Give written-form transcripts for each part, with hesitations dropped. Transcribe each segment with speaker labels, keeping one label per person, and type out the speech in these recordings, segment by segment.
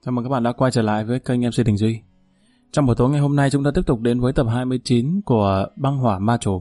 Speaker 1: Chào mừng các bạn đã quay trở lại với kênh MC Đình Duy. Trong buổi tối ngày hôm nay chúng ta tiếp tục đến với tập 29 của Băng Hỏa Ma Chủ.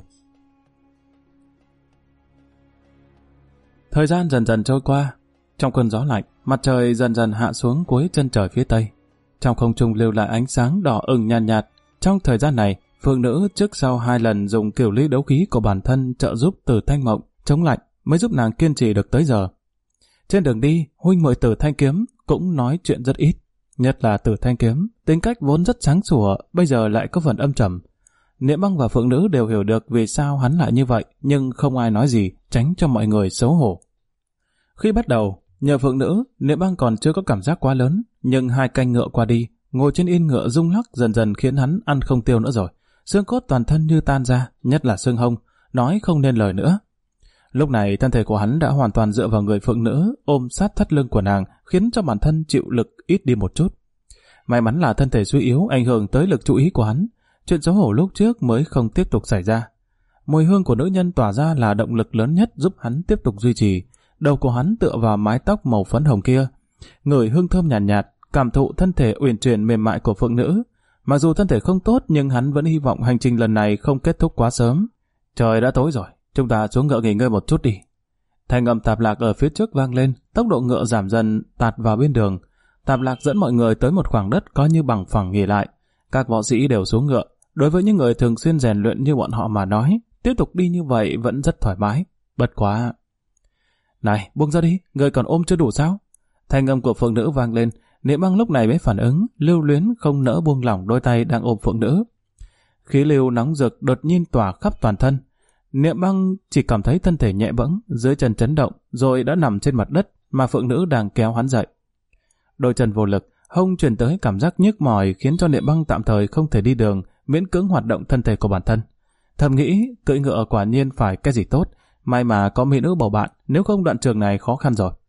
Speaker 1: Thời gian dần dần trôi qua, trong cơn gió lạnh, mặt trời dần dần hạ xuống cuối chân trời phía tây. Trong không trung lưu lại ánh sáng đỏ ửng nhàn nhạt. Trong thời gian này, Phượng Nữ trước sau 2 lần dùng kiểu lý đấu khí của bản thân trợ giúp Tử Thanh Mộng chống lạnh mới giúp nàng kiên trì được tới giờ. Trên đường đi, huynh muội Tử Thanh Kiếm cũng nói chuyện rất ít. Nhất là Tử Thanh Kiếm, tính cách vốn rất sáng sủa, bây giờ lại có phần âm trầm. Niệm Băng và Phượng Nữ đều hiểu được vì sao hắn lại như vậy, nhưng không ai nói gì, tránh cho mọi người xấu hổ. Khi bắt đầu, nhờ Phượng Nữ, Niệm Băng còn chưa có cảm giác quá lớn, nhưng 2 canh ngựa qua đi, ngồi trên yên ngựa rung lắc dần dần khiến hắn ăn không tiêu nữa rồi. Xương cốt toàn thân như tan ra, nhất là xương hông, nói không nên lời nữa. Lúc này thân thể của hắn đã hoàn toàn dựa vào người Phượng Nữ, ôm sát thắt lưng của nàng, khiến cho bản thân chịu lực ít đi một chút. May mắn là thân thể suy yếu ảnh hưởng tới lực chú ý của hắn, chuyện xấu hổ lúc trước mới không tiếp tục xảy ra. Mùi hương của nữ nhân tỏa ra là động lực lớn nhất giúp hắn tiếp tục duy trì. Đầu của hắn tựa vào mái tóc màu phấn hồng kia, ngửi hương thơm nhàn nhạt, cảm thụ thân thể uyển chuyển mềm mại của Phượng Nữ. Mặc dù thân thể không tốt nhưng hắn vẫn hy vọng hành trình lần này không kết thúc quá sớm. Trời đã tối rồi, chúng ta xuống ngựa nghỉ ngơi một chút đi. Thanh âm Tạp Lạc ở phía trước vang lên, tốc độ ngựa giảm dần tạt vào bên đường. Tạp Lạc dẫn mọi người tới một khoảng đất coi như bằng phẳng nghỉ lại. Các võ sĩ đều xuống ngựa. Đối với những người thường xuyên rèn luyện như bọn họ mà nói, tiếp tục đi như vậy vẫn rất thoải mái. Bất quá. Này, buông ra đi, người còn ôm chưa đủ sao? Thanh âm của Phượng Nữ vang lên. Niệm Băng lúc này mới phản ứng, lưu luyến không nỡ buông lỏng đôi tay đang ôm Phượng Nữ. Khí lưu nóng rực đột nhiên tỏa khắp toàn thân. Niệm Băng chỉ cảm thấy thân thể nhẹ bẫng, dưới chân chấn động, rồi đã nằm trên mặt đất mà Phượng Nữ đang kéo hắn dậy. Đôi chân vô lực, hông truyền tới cảm giác nhức mỏi khiến cho Niệm Băng tạm thời không thể đi đường, miễn cưỡng hoạt động thân thể của bản thân. Thầm nghĩ, cưỡi ngựa quả nhiên phải cái gì tốt, may mà có mỹ nữ bầu bạn, nếu không đoạn trường này khó khăn rồi.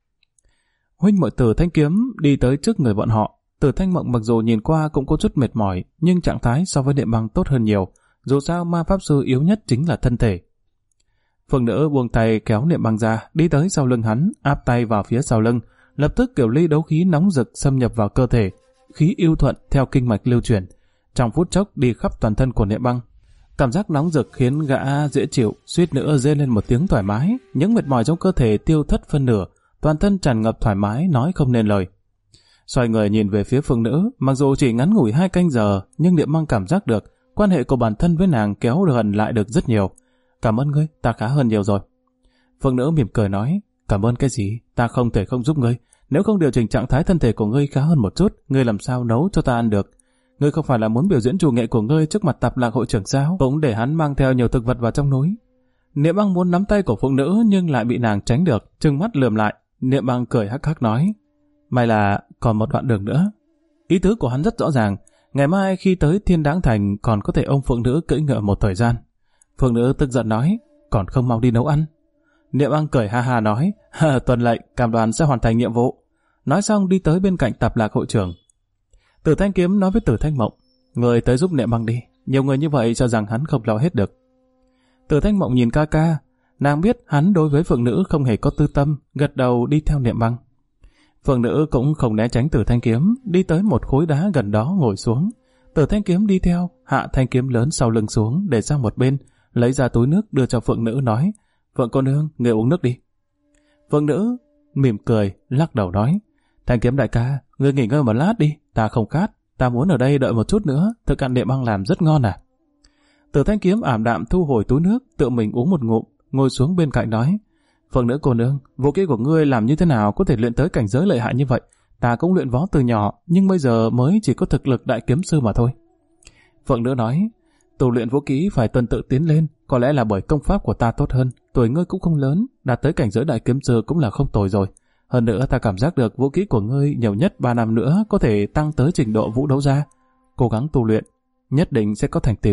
Speaker 1: Huynh muội Tử Thanh Kiếm đi tới trước người bọn họ. Tử Thanh Mộng mặc dù nhìn qua cũng có chút mệt mỏi, nhưng trạng thái so với Niệm Băng tốt hơn nhiều. Dù sao ma pháp sư yếu nhất chính là thân thể. Phượng Nữ buông tay kéo Niệm Băng ra, đi tới sau lưng hắn, áp tay vào phía sau lưng. Lập tức kiểu ly đấu khí nóng rực xâm nhập vào cơ thể, khí yêu thuận theo kinh mạch lưu chuyển, trong phút chốc đi khắp toàn thân của Niệm Băng. Cảm giác nóng rực khiến gã dễ chịu, suýt nữa rên lên một tiếng thoải mái. Những mệt mỏi trong cơ thể tiêu thất phân nửa, toàn thân tràn ngập thoải mái, nói không nên lời. Xoay người nhìn về phía Phượng Nữ, mặc dù chỉ ngắn ngủi 2 canh giờ, nhưng Niệm Băng cảm giác được quan hệ của bản thân với nàng kéo gần lại được rất nhiều. Cảm ơn ngươi, ta khá hơn nhiều rồi. Phượng Nữ mỉm cười nói, cảm ơn cái gì, ta không thể không giúp ngươi. Nếu không điều chỉnh trạng thái thân thể của ngươi khá hơn một chút, ngươi làm sao nấu cho ta ăn được? Ngươi không phải là muốn biểu diễn chủ nghệ của ngươi trước mặt Tạp Lạc hội trưởng sao? Cũng để hắn mang theo nhiều thực vật vào trong núi. Niệm Băng muốn nắm tay của Phượng Nữ nhưng lại bị nàng tránh được, trừng mắt lườm lại. Niệm Băng cười hắc hắc nói, may là còn một đoạn đường nữa. Ý tứ của hắn rất rõ ràng, ngày mai khi tới Thiên Đáng Thành còn có thể ôm Phượng Nữ cưỡi ngựa một thời gian. Phượng Nữ tức giận nói, còn không mau đi nấu ăn. Niệm Băng cười ha ha nói, tuân lệnh, cam đoan sẽ hoàn thành nhiệm vụ. Nói xong đi tới bên cạnh Tạp Lạc hội trưởng. Tử Thanh Kiếm nói với Tử Thanh Mộng, người tới giúp Niệm Băng đi, nhiều người như vậy cho rằng hắn không lo hết được. Tử Thanh Mộng nhìn ca ca, nàng biết hắn đối với Phượng Nữ không hề có tư tâm, gật đầu đi theo Niệm Băng. Phượng Nữ cũng không né tránh Tử Thanh Kiếm, đi tới một khối đá gần đó ngồi xuống. Tử Thanh Kiếm đi theo, hạ thanh kiếm lớn sau lưng xuống để sang một bên, lấy ra túi nước đưa cho Phượng Nữ nói, Phượng cô nương, người uống nước đi. Phượng Nữ mỉm cười, lắc đầu nói, Thanh Kiếm đại ca, người nghỉ ngơi một lát đi, ta không khát, ta muốn ở đây đợi một chút nữa, thức ăn Niệm Băng làm rất ngon à. Tử Thanh Kiếm ảm đạm thu hồi túi nước, tự mình uống một ngụm, ngồi xuống bên cạnh nói, Phượng Nữ cô nương, vũ khí của ngươi làm như thế nào có thể luyện tới cảnh giới lợi hại như vậy? Ta cũng luyện võ từ nhỏ, nhưng bây giờ mới chỉ có thực lực đại kiếm sư mà thôi. Phượng Nữ nói, tu luyện vũ khí phải tuần tự tiến lên, có lẽ là bởi công pháp của ta tốt hơn, tuổi ngươi cũng không lớn, đạt tới cảnh giới đại kiếm sư cũng là không tồi rồi. Hơn nữa ta cảm giác được vũ khí của ngươi nhiều nhất 3 năm nữa có thể tăng tới trình độ vũ đấu gia. Cố gắng tu luyện, nhất định sẽ có thành tựu.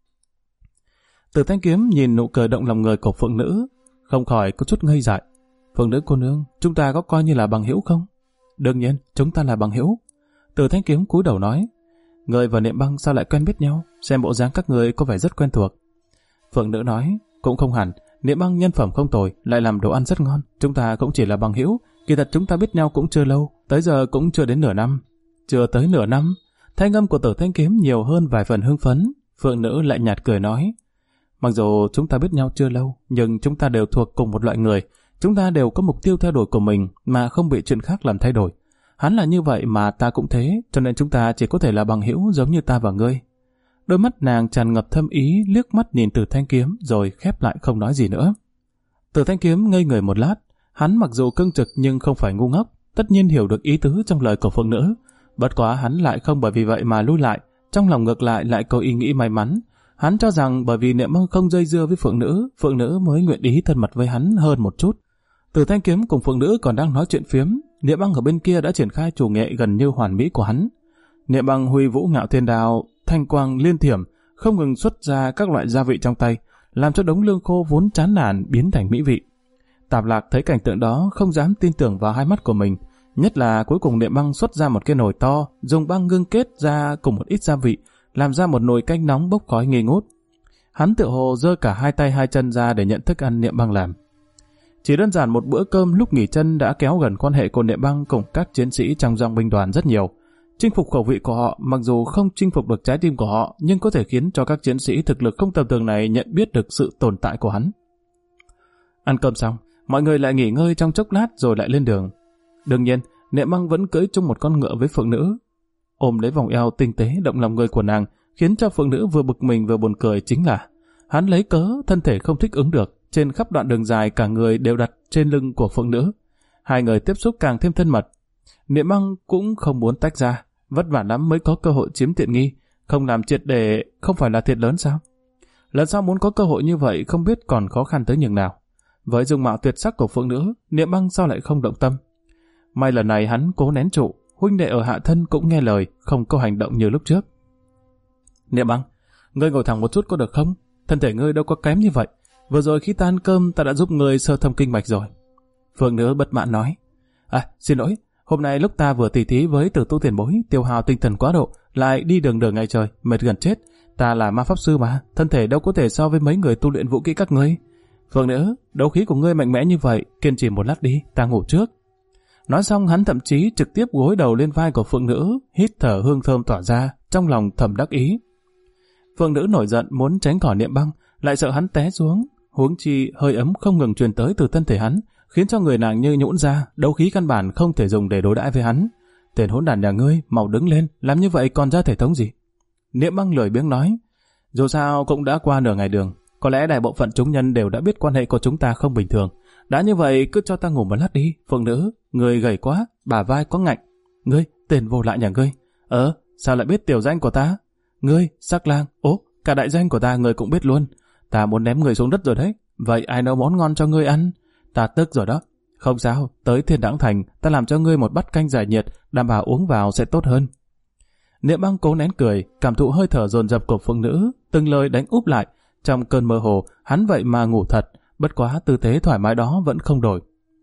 Speaker 1: Tử Thanh Kiếm nhìn nụ cười động lòng người của Phượng Nữ, không khỏi có chút ngây dại. Phượng Nữ cô nương, chúng ta có coi như là bằng hữu không? Đương nhiên, chúng ta là bằng hữu. Tử Thanh Kiếm cúi đầu nói, người và Niệm Băng sao lại quen biết nhau? Xem bộ dáng các người có vẻ rất quen thuộc. Phượng Nữ nói, cũng không hẳn, Niệm Băng nhân phẩm không tồi, lại làm đồ ăn rất ngon. Chúng ta cũng chỉ là bằng hữu, kỳ thật chúng ta biết nhau cũng chưa lâu, tới giờ cũng chưa đến nửa năm. chưa tới nửa năm. Thanh âm của Tử Thanh Kiếm nhiều hơn vài phần hưng phấn. Phượng nữ lại nhạt cười nói, mặc dù chúng ta biết nhau chưa lâu, nhưng chúng ta đều thuộc cùng một loại người. Chúng ta đều có mục tiêu theo đuổi của mình mà không bị chuyện khác làm thay đổi. Hắn là như vậy mà ta cũng thế, cho nên chúng ta chỉ có thể là bằng hữu giống như ta và ngươi. Đôi mắt nàng tràn ngập thâm ý, liếc mắt nhìn Tử Thanh Kiếm rồi khép lại không nói gì nữa. Tử Thanh Kiếm ngây người một lát. Hắn mặc dù cương trực nhưng không phải ngu ngốc, tất nhiên hiểu được ý tứ trong lời của Phượng nữ. Bất quá hắn lại không bởi vì vậy mà lui lại, trong lòng ngược lại có ý nghĩ may mắn. Hắn cho rằng bởi vì Niệm Băng không dây dưa với Phượng nữ mới nguyện ý thân mật với hắn hơn một chút. Tử Thanh Kiếm cùng Phượng nữ còn đang nói chuyện phiếm, Niệm Băng ở bên kia đã triển khai chủ nghệ gần như hoàn mỹ của hắn. Niệm Băng huy vũ ngạo thiên đao, thanh quang liên thiểm, không ngừng xuất ra các loại gia vị trong tay, làm cho đống lương khô vốn chán nản biến thành mỹ vị. Tạp Lạc thấy cảnh tượng đó không dám tin tưởng vào hai mắt của mình, nhất là cuối cùng Niệm Băng xuất ra một cái nồi to, dùng băng ngưng kết ra cùng một ít gia vị, làm ra một nồi canh nóng bốc khói nghi ngút. Hắn tựa hồ giơ cả hai tay hai chân ra để nhận thức ăn Niệm Băng làm. Chỉ đơn giản một bữa cơm lúc nghỉ chân đã kéo gần quan hệ của Niệm Băng cùng các chiến sĩ trong dòng binh đoàn rất nhiều. Chinh phục khẩu vị của họ, mặc dù không chinh phục được trái tim của họ, nhưng có thể khiến cho các chiến sĩ thực lực không tầm thường này nhận biết được sự tồn tại của hắn. Ăn cơm xong, mọi người lại nghỉ ngơi trong chốc lát rồi lại lên đường. Đương nhiên, Niệm Băng vẫn cưỡi chung một con ngựa với Phượng nữ. Ôm lấy vòng eo tinh tế động lòng người của nàng, khiến cho Phượng nữ vừa bực mình vừa buồn cười chính là hắn lấy cớ thân thể không thích ứng được, trên khắp đoạn đường dài cả người đều đặt trên lưng của Phượng nữ. Hai người tiếp xúc càng thêm thân mật. Niệm Băng cũng không muốn tách ra, vất vả lắm mới có cơ hội chiếm tiện nghi, không làm triệt để không phải là thiệt lớn sao? Lần sau muốn có cơ hội như vậy không biết còn khó khăn tới nhường nào. Với dung mạo tuyệt sắc của Phượng nữ, Niệm Băng sao lại không động tâm? May lần này hắn cố nén trụ, huynh đệ ở hạ thân cũng nghe lời, không có hành động như lúc trước. Niệm Băng, ngươi ngồi thẳng một chút có được không? Thân thể ngươi đâu có kém như vậy. Vừa rồi khi ta ăn cơm ta đã giúp ngươi sơ thông kinh mạch rồi. Phượng nữ bất mãn nói. Xin lỗi, hôm nay lúc ta vừa tỉ thí với Tử Tu tiền bối, tiêu hao tinh thần quá độ, lại đi đường ngày trời, mệt gần chết. Ta là ma pháp sư mà, thân thể đâu có thể so với mấy người tu luyện vũ kỹ các ngươi. Phượng nữ, đấu khí của ngươi mạnh mẽ như vậy, kiên trì một lát đi, ta ngủ trước. Nói xong hắn thậm chí trực tiếp gối đầu lên vai của Phượng nữ, hít thở hương thơm tỏa ra, trong lòng thầm đắc ý. Phượng nữ nổi giận muốn tránh khỏi Niệm Băng, lại sợ hắn té xuống, huống chi hơi ấm không ngừng truyền tới từ thân thể hắn, khiến cho người nàng như nhũn ra, đấu khí căn bản không thể dùng để đối đãi với hắn. Tên hỗn đản nhà ngươi, mau đứng lên, làm như vậy còn ra thể thống gì? Niệm Băng lười biếng nói, dù sao cũng đã qua nửa ngày đường, có lẽ đại bộ phận chúng nhân đều đã biết quan hệ của chúng ta không bình thường. Đã như vậy cứ cho ta ngủ một lát đi. Phượng nữ, người gầy quá, bả vai có ngạnh. Ngươi, tên vô lại nhà ngươi. Sao lại biết tiểu danh của ta? Ngươi, Sắc Lang, cả đại danh của ta người cũng biết luôn. Ta muốn ném người xuống đất rồi đấy. Vậy ai nấu món ngon cho ngươi ăn? Ta tức rồi đó. Không sao, tới Thiên Đãng Thành, ta làm cho ngươi một bát canh giải nhiệt, đảm bảo uống vào sẽ tốt hơn. Niệm Băng cố nén cười, cảm thụ hơi thở dồn dập của Phượng nữ, từng lời đánh úp lại. Trong cơn mơ hồ, hắn vậy mà ngủ thật, bất quá tư thế thoải mái đó vẫn không đổi.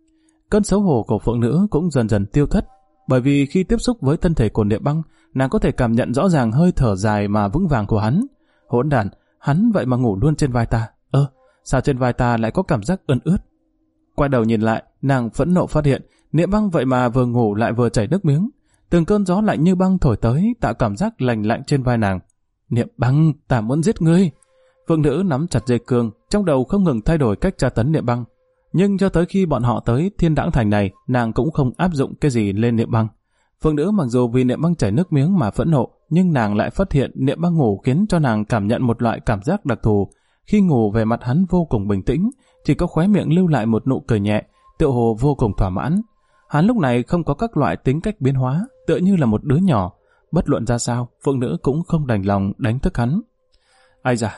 Speaker 1: Cơn xấu hổ của Phượng nữ cũng dần dần tiêu thất, bởi vì khi tiếp xúc với thân thể của Niệm Băng, nàng có thể cảm nhận rõ ràng hơi thở dài mà vững vàng của hắn. Hỗn đản, hắn vậy mà ngủ luôn trên vai ta. Sao trên vai ta lại có cảm giác ươn ướt? Quay đầu nhìn lại, nàng phẫn nộ phát hiện, Niệm Băng vậy mà vừa ngủ lại vừa chảy nước miếng. Từng cơn gió lạnh như băng thổi tới, tạo cảm giác lành lạnh trên vai nàng. Niệm Băng, ta muốn giết ngươi. Phượng nữ nắm chặt dây cương, trong đầu không ngừng thay đổi cách tra tấn Niệm Băng. Nhưng cho tới khi bọn họ tới Thiên Đãng Thành này, nàng cũng không áp dụng cái gì lên Niệm Băng. Phượng nữ mặc dù vì Niệm Băng chảy nước miếng mà phẫn nộ, nhưng nàng lại phát hiện Niệm Băng ngủ khiến cho nàng cảm nhận một loại cảm giác đặc thù. Khi ngủ về mặt hắn vô cùng bình tĩnh, chỉ có khóe miệng lưu lại một nụ cười nhẹ, tựa hồ vô cùng thỏa mãn. Hắn lúc này không có các loại tính cách biến hóa, tựa như là một đứa nhỏ. Bất luận ra sao, Phượng nữ cũng không đành lòng đánh thức hắn. Ai da!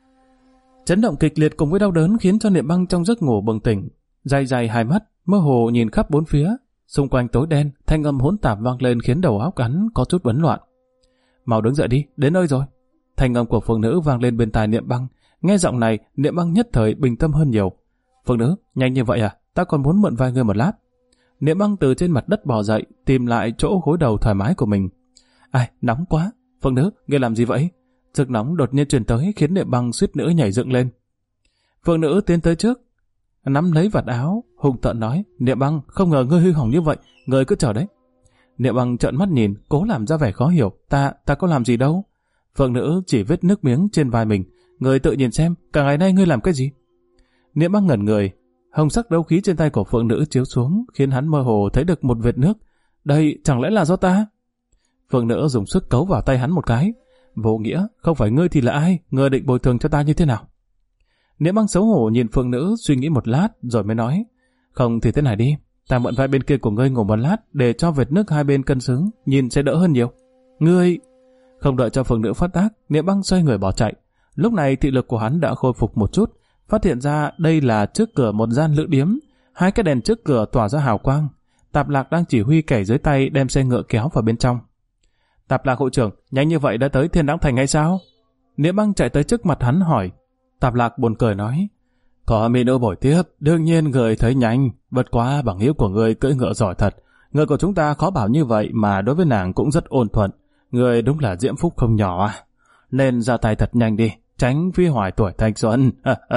Speaker 1: Chấn động kịch liệt cùng với đau đớn khiến cho Niệm Băng trong giấc ngủ bừng tỉnh, dày hai mắt, mơ hồ nhìn khắp bốn phía, xung quanh tối đen, thanh âm hỗn tạp vang lên khiến đầu óc hắn có chút bấn loạn. Mau đứng dậy đi, đến nơi rồi. Thanh âm của Phượng nữ vang lên bên tai Niệm Băng. Nghe giọng này, Niệm Băng nhất thời bình tâm hơn nhiều. Phượng nữ, nhanh như vậy à? Ta còn muốn mượn vai ngươi một lát. Niệm Băng từ trên mặt đất bò dậy, tìm lại chỗ gối đầu thoải mái của mình. Ai, nóng quá. Phượng nữ, ngươi làm gì vậy? Sức nóng đột nhiên truyền tới khiến Niệm Băng suýt nữa nhảy dựng lên. Phượng nữ tiến tới trước, nắm lấy vạt áo, hung tợn nói, Niệm Băng, không ngờ ngươi hư hỏng như vậy, ngươi cứ chờ đấy. Niệm Băng trợn mắt nhìn, cố làm ra vẻ khó hiểu. Ta có làm gì đâu. Phượng nữ chỉ vết nước miếng trên vai mình. Người tự nhìn xem, cả ngày nay ngươi làm cái gì? Niệm Băng ngẩn người. Hồng sắc đấu khí trên tay của phượng nữ chiếu xuống, khiến hắn mơ hồ thấy được một vệt nước. Đây chẳng lẽ là do ta? Phượng nữ dùng sức cấu vào tay hắn một cái. Vô nghĩa, không phải ngươi thì là ai? Ngươi định bồi thường cho ta như thế nào? Niệm Băng xấu hổ nhìn phượng nữ suy nghĩ một lát rồi mới nói. Không thì thế này đi, ta mượn vai bên kia của ngươi ngủ một lát để cho vệt nước hai bên cân xứng, nhìn sẽ đỡ hơn nhiều. Ngươi... Không đợi cho phượng nữ phát tác, Niệm Băng xoay người bỏ chạy. Lúc này thị lực của hắn đã khôi phục một chút, phát hiện ra đây là trước cửa một gian lữ điếm. Hai cái đèn trước cửa tỏa ra hào quang. Tạp Lạc đang chỉ huy kẻ dưới tay đem xe ngựa kéo vào bên trong. Tạp Lạc hội trưởng, nhanh như vậy đã tới Thiên Đãng Thành hay sao? Niệm Băng chạy tới trước mặt hắn hỏi. Tạp Lạc buồn cười nói. Có mỹ nữ bồi tiếp, đương nhiên người thấy nhanh, bất quá bằng hữu của người cưỡi ngựa giỏi thật. Ngựa của chúng ta khó bảo như vậy mà đối với nàng cũng rất ôn thuận. Người đúng là diễm phúc không nhỏ à. Nên ra tay thật nhanh đi, tránh phi hoài tuổi thanh xuân.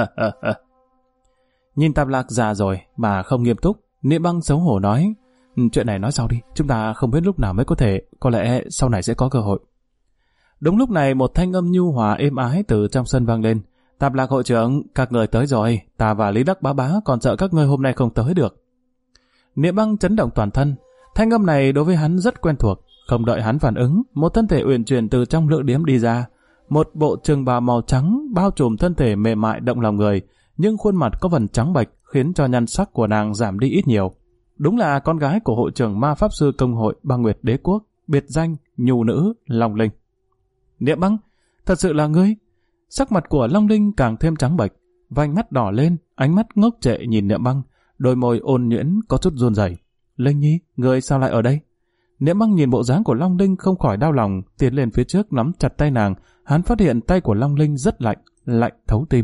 Speaker 1: Nhìn Tạp Lạc già rồi mà không nghiêm túc, Niệm Băng xấu hổ nói. Chuyện này nói sau đi, chúng ta không biết lúc nào mới có thể, có lẽ sau này sẽ có cơ hội. Đúng lúc này một thanh âm nhu hòa êm ái từ trong sân vang lên. Tạp Lạc hội trưởng, các người tới rồi, ta và Lý Đắc bá còn sợ các ngươi hôm nay không tới được. Niệm Băng chấn động toàn thân, thanh âm này đối với hắn rất quen thuộc. Không đợi hắn phản ứng, một thân thể uyển chuyển từ trong lữ điếm đi ra. Một bộ trường bào màu trắng bao trùm thân thể mềm mại động lòng người, nhưng khuôn mặt có vần trắng bệch khiến cho nhan sắc của nàng giảm đi ít nhiều. Đúng là con gái của hội trưởng ma pháp sư công hội Băng Nguyệt Đế Quốc, biệt danh nhu nữ Long Linh. Niệm Băng, thật sự là ngươi? Sắc mặt của Long Linh càng thêm trắng bệch, vành mắt đỏ lên, ánh mắt ngốc trệ nhìn Niệm Băng, đôi môi ôn nhuyễn có chút run rẩy. Linh Nhi, ngươi sao lại ở đây? Niệm Băng nhìn bộ dáng của Long Linh không khỏi đau lòng, tiến lên phía trước nắm chặt tay nàng. Hắn phát hiện tay của Long Linh rất lạnh, lạnh thấu tim.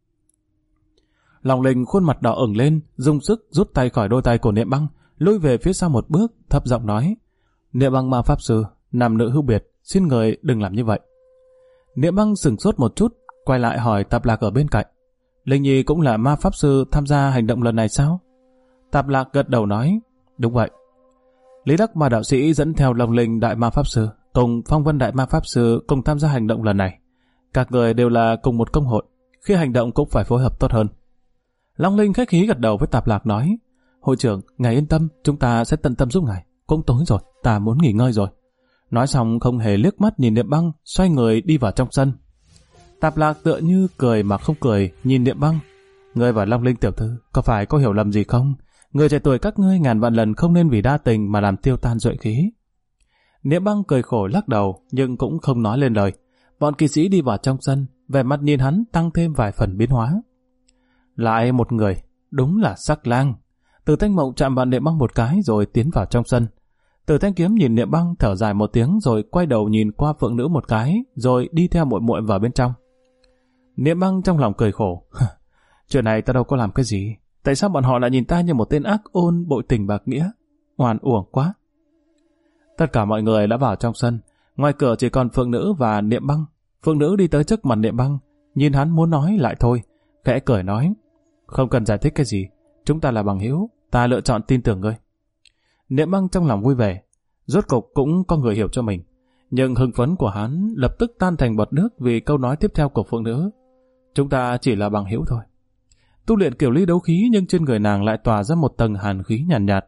Speaker 1: Long Linh khuôn mặt đỏ ửng lên, dùng sức rút tay khỏi đôi tay của Niệm Băng, lùi về phía sau một bước, thấp giọng nói: Niệm Băng ma pháp sư, nam nữ hữu biệt, xin người đừng làm như vậy. Niệm Băng sửng sốt một chút, quay lại hỏi Tạp Lạc ở bên cạnh: Linh Nhi cũng là ma pháp sư tham gia hành động lần này sao? Tạp Lạc gật đầu nói: Đúng vậy. Lý Đắc ma đạo sĩ dẫn theo Long Linh đại ma pháp sư cùng Phong Vân đại ma pháp sư cùng tham gia hành động lần này. Các người đều là cùng một công hội, khi hành động cũng phải phối hợp tốt hơn. Long Linh khách khí gật đầu với Tạp Lạc nói: Hội trưởng, ngài yên tâm, chúng ta sẽ tận tâm giúp ngài. Cũng tối rồi, ta muốn nghỉ ngơi rồi. Nói xong không hề liếc mắt nhìn Niệm Băng, xoay người đi vào trong sân. Tạp Lạc tựa như cười mà không cười nhìn Niệm Băng: Ngươi và Long Linh tiểu thư có phải có hiểu lầm gì không? Người trẻ tuổi các ngươi ngàn vạn lần không nên vì đa tình mà làm tiêu tan duệ khí. Niệm Băng cười khổ lắc đầu nhưng cũng không nói lên lời. Bọn kỵ sĩ đi vào trong sân, vẻ mặt nhìn hắn tăng thêm vài phần biến hóa. Lại một người, đúng là Sắc Lang. Từ Thanh Mộng chạm vào Niệm Băng một cái rồi tiến vào trong sân. Từ Thanh Kiếm nhìn Niệm Băng thở dài một tiếng rồi quay đầu nhìn qua Phượng Nữ một cái rồi đi theo muội muội vào bên trong. Niệm Băng trong lòng cười khổ. Chuyện này ta đâu có làm cái gì. Tại sao bọn họ lại nhìn ta như một tên ác ôn bội tình bạc nghĩa? Oan uổng quá. Tất cả mọi người đã vào trong sân. Ngoài cửa chỉ còn Phượng Nữ và Niệm Băng. Phượng Nữ đi tới trước mặt Niệm Băng, nhìn hắn muốn nói lại thôi, khẽ cười nói: Không cần giải thích cái gì, chúng ta là bằng hữu, ta lựa chọn tin tưởng ngươi. Niệm Băng trong lòng vui vẻ, rốt cục cũng có người hiểu cho mình. Nhưng hưng phấn của hắn lập tức tan thành bọt nước vì câu nói tiếp theo của Phượng Nữ: Chúng ta chỉ là bằng hữu thôi. Tu luyện kiểu ly đấu khí nhưng trên người nàng lại tỏa ra một tầng hàn khí nhàn nhạt.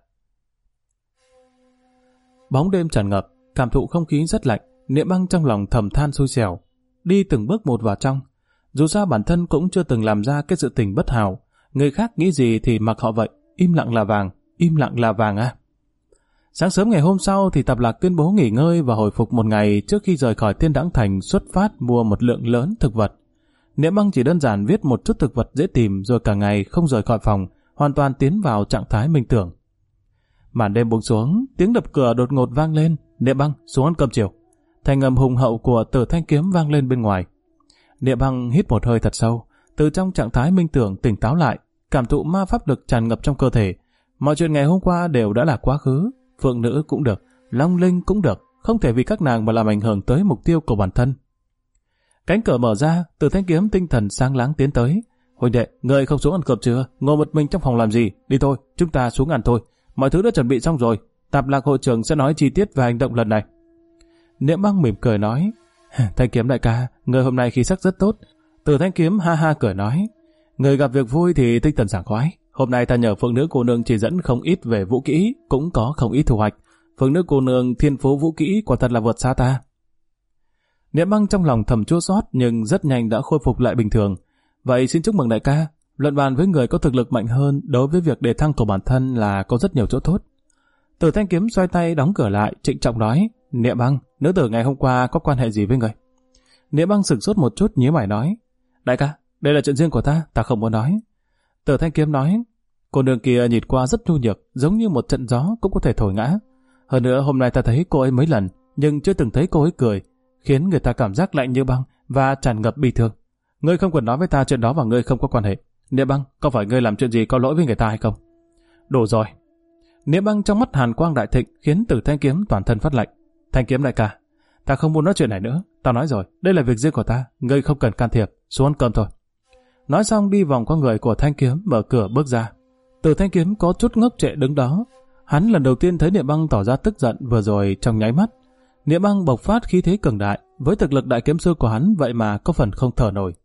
Speaker 1: Bóng đêm tràn ngập, cảm thụ không khí rất lạnh. Niệm Băng trong lòng thầm than xui xẻo, đi từng bước một vào trong. Dù sao bản thân cũng chưa từng làm ra cái sự tình bất hảo, người khác nghĩ gì thì mặc họ vậy, im lặng là vàng, im lặng là vàng à. Sáng sớm ngày hôm sau thì Tạp Lạc tuyên bố nghỉ ngơi và hồi phục một ngày trước khi rời khỏi Thiên Đãng Thành xuất phát mua một lượng lớn thực vật. Niệm Băng chỉ đơn giản viết một chút thực vật dễ tìm rồi cả ngày không rời khỏi phòng, hoàn toàn tiến vào trạng thái minh tưởng. Màn đêm buông xuống, tiếng đập cửa đột ngột vang lên. Niệm Băng, xuống ăn cơm chiều. Thanh âm hùng hậu của Tử Thanh Kiếm vang lên bên ngoài. Niệm Băng hít một hơi thật sâu, từ trong trạng thái minh tưởng tỉnh táo lại, cảm thụ ma pháp lực tràn ngập trong cơ thể. Mọi chuyện ngày hôm qua đều đã là quá khứ. Phượng Nữ cũng được, Long Linh cũng được, không thể vì các nàng mà làm ảnh hưởng tới mục tiêu của bản thân. Cánh cửa mở ra, Tử Thanh Kiếm tinh thần sáng láng tiến tới. Huynh đệ, ngươi không xuống ăn cơm chưa? Ngồi một mình trong phòng làm gì? Đi thôi, chúng ta xuống ăn thôi. Mọi thứ đã chuẩn bị xong rồi. Tạp Lạc hội trưởng sẽ nói chi tiết về hành động lần này. Niệm Băng mỉm cười nói, Thanh Kiếm đại ca, người hôm nay khí sắc rất tốt. Từ Thanh Kiếm ha ha cười nói, người gặp việc vui thì tinh thần sảng khoái. Hôm nay ta nhờ Phượng Nữ cô nương chỉ dẫn không ít về vũ kỹ, cũng có không ít thu hoạch. Phượng Nữ cô nương thiên phú vũ kỹ quả thật là vượt xa ta. Niệm Băng trong lòng thầm chua xót nhưng rất nhanh đã khôi phục lại bình thường. Vậy xin chúc mừng đại ca, luận bàn với người có thực lực mạnh hơn đối với việc đề thăng của bản thân là có rất nhiều chỗ tốt. Từ Thanh Kiếm xoay tay đóng cửa lại, trịnh trọng nói, Niệm Băng, nữ tử ngày hôm qua có quan hệ gì với người? Niệm Băng sửng sốt một chút nhíu mày nói, đại ca, đây là chuyện riêng của ta không muốn nói. Từ Thanh Kiếm nói, cô nương kia nhìn qua rất nhu nhược, giống như một trận gió cũng có thể thổi ngã. Hơn nữa hôm nay ta thấy cô ấy mấy lần, nhưng chưa từng thấy cô ấy cười, khiến người ta cảm giác lạnh như băng và tràn ngập bi thương. Ngươi không cần nói với ta chuyện đó và ngươi không có quan hệ. Niệm Băng, có phải ngươi làm chuyện gì có lỗi với người ta hay không? Đủ rồi. Niệm Băng trong mắt hàn quang đại thịnh khiến Từ Thanh Kiếm toàn thân phát lạnh. Thanh Kiếm đại ca, ta không muốn nói chuyện này nữa. Ta nói rồi, đây là việc riêng của ta, ngươi không cần can thiệp, xuống ăn cơm thôi. Nói xong đi vòng qua người của Thanh Kiếm, mở cửa bước ra. Từ Thanh Kiếm có chút ngốc trệ đứng đó. Hắn lần đầu tiên thấy Niệm Băng tỏ ra tức giận vừa rồi trong nháy mắt. Niệm Băng bộc phát khí thế cường đại, với thực lực đại kiếm sư của hắn vậy mà có phần không thở nổi.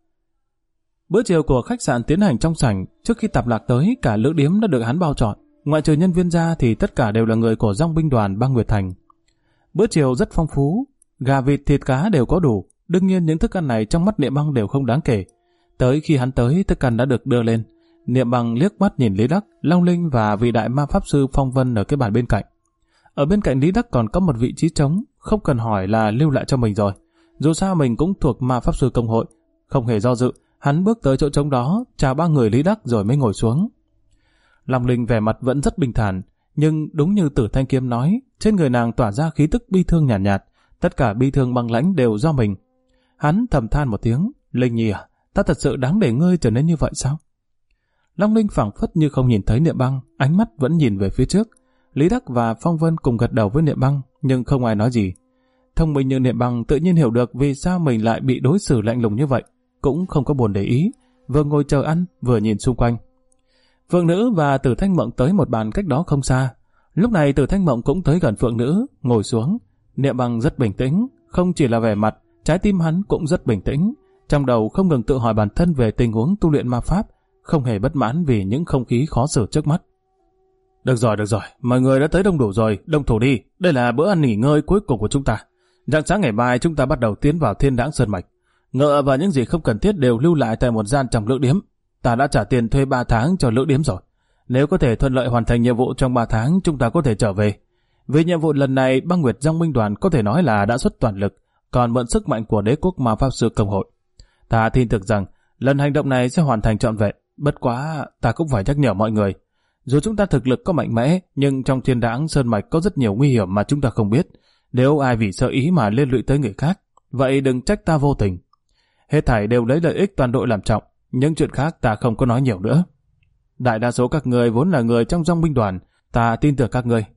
Speaker 1: Bữa chiều của khách sạn tiến hành trong sảnh, trước khi Tạp Lạc tới, cả lữ điếm đã được hắn bao trọn. Ngoại trừ nhân viên ra thì tất cả đều là người của dòng binh đoàn băng Nguyệt Thành. Bữa chiều rất phong phú, gà vịt thịt cá đều có đủ. Đương nhiên những thức ăn này trong mắt Niệm Băng đều không đáng kể. Tới khi hắn tới, thức ăn đã được đưa lên. Niệm Băng liếc mắt nhìn Lý Đắc, Long Linh và vị đại ma pháp sư Phong Vân ở cái bàn bên cạnh. Ở bên cạnh Lý Đắc còn có một vị trí trống, không cần hỏi là lưu lại cho mình rồi. Dù sao mình cũng thuộc ma pháp sư công hội, không hề do dự, hắn bước tới chỗ trống đó, chào ba người Lý Đắc rồi mới ngồi xuống. Long Linh vẻ mặt vẫn rất bình thản, nhưng đúng như Tử Thanh Kiếm nói, trên người nàng tỏa ra khí tức bi thương nhàn nhạt, tất cả bi thương băng lãnh đều do mình. Hắn thầm than một tiếng, Linh Nhi à, ta thật sự đáng để ngươi trở nên như vậy sao? Long Linh phảng phất như không nhìn thấy Niệm Băng, ánh mắt vẫn nhìn về phía trước. Lý Đắc và Phong Vân cùng gật đầu với Niệm Băng, nhưng không ai nói gì. Thông minh như Niệm Băng tự nhiên hiểu được vì sao mình lại bị đối xử lạnh lùng như vậy, cũng không có buồn để ý, vừa ngồi chờ ăn, vừa nhìn xung quanh. Phượng Nữ và Tử Thanh Mộng tới một bàn cách đó không xa. Lúc này Tử Thanh Mộng cũng tới gần Phượng Nữ, ngồi xuống. Niệm Băng rất bình tĩnh, không chỉ là vẻ mặt, trái tim hắn cũng rất bình tĩnh. Trong đầu không ngừng tự hỏi bản thân về tình huống tu luyện ma pháp, không hề bất mãn vì những không khí khó xử trước mắt. Được rồi, mọi người đã tới đông đủ rồi, động thủ đi. Đây là bữa ăn nghỉ ngơi cuối cùng của chúng ta. Rạng sáng ngày mai chúng ta bắt đầu tiến vào Thiên Đãng Sơn Mạch. Ngựa và những gì không cần thiết đều lưu lại tại một gian trong lữ điếm. Ta đã trả tiền thuê 3 tháng cho lữ điếm rồi. Nếu có thể thuận lợi hoàn thành nhiệm vụ trong 3 tháng, chúng ta có thể trở về. Vì nhiệm vụ lần này, Băng Nguyệt Dòng Binh Đoàn có thể nói là đã xuất toàn lực, còn mượn sức mạnh của Đế quốc Ma Pháp Sư Công hội. Ta tin tưởng rằng lần hành động này sẽ hoàn thành trọn vẹn. Bất quá, ta cũng phải nhắc nhở mọi người. Dù chúng ta thực lực có mạnh mẽ, nhưng trong Thiên Đãng Sơn Mạch có rất nhiều nguy hiểm mà chúng ta không biết. Nếu ai vì sợ ý mà liên lụy tới người khác, vậy đừng trách ta vô tình. Hết thảy đều lấy lợi ích toàn đội làm trọng, những chuyện khác ta không có nói nhiều nữa. Đại đa số các người vốn là người trong dòng binh đoàn, ta tin tưởng các người.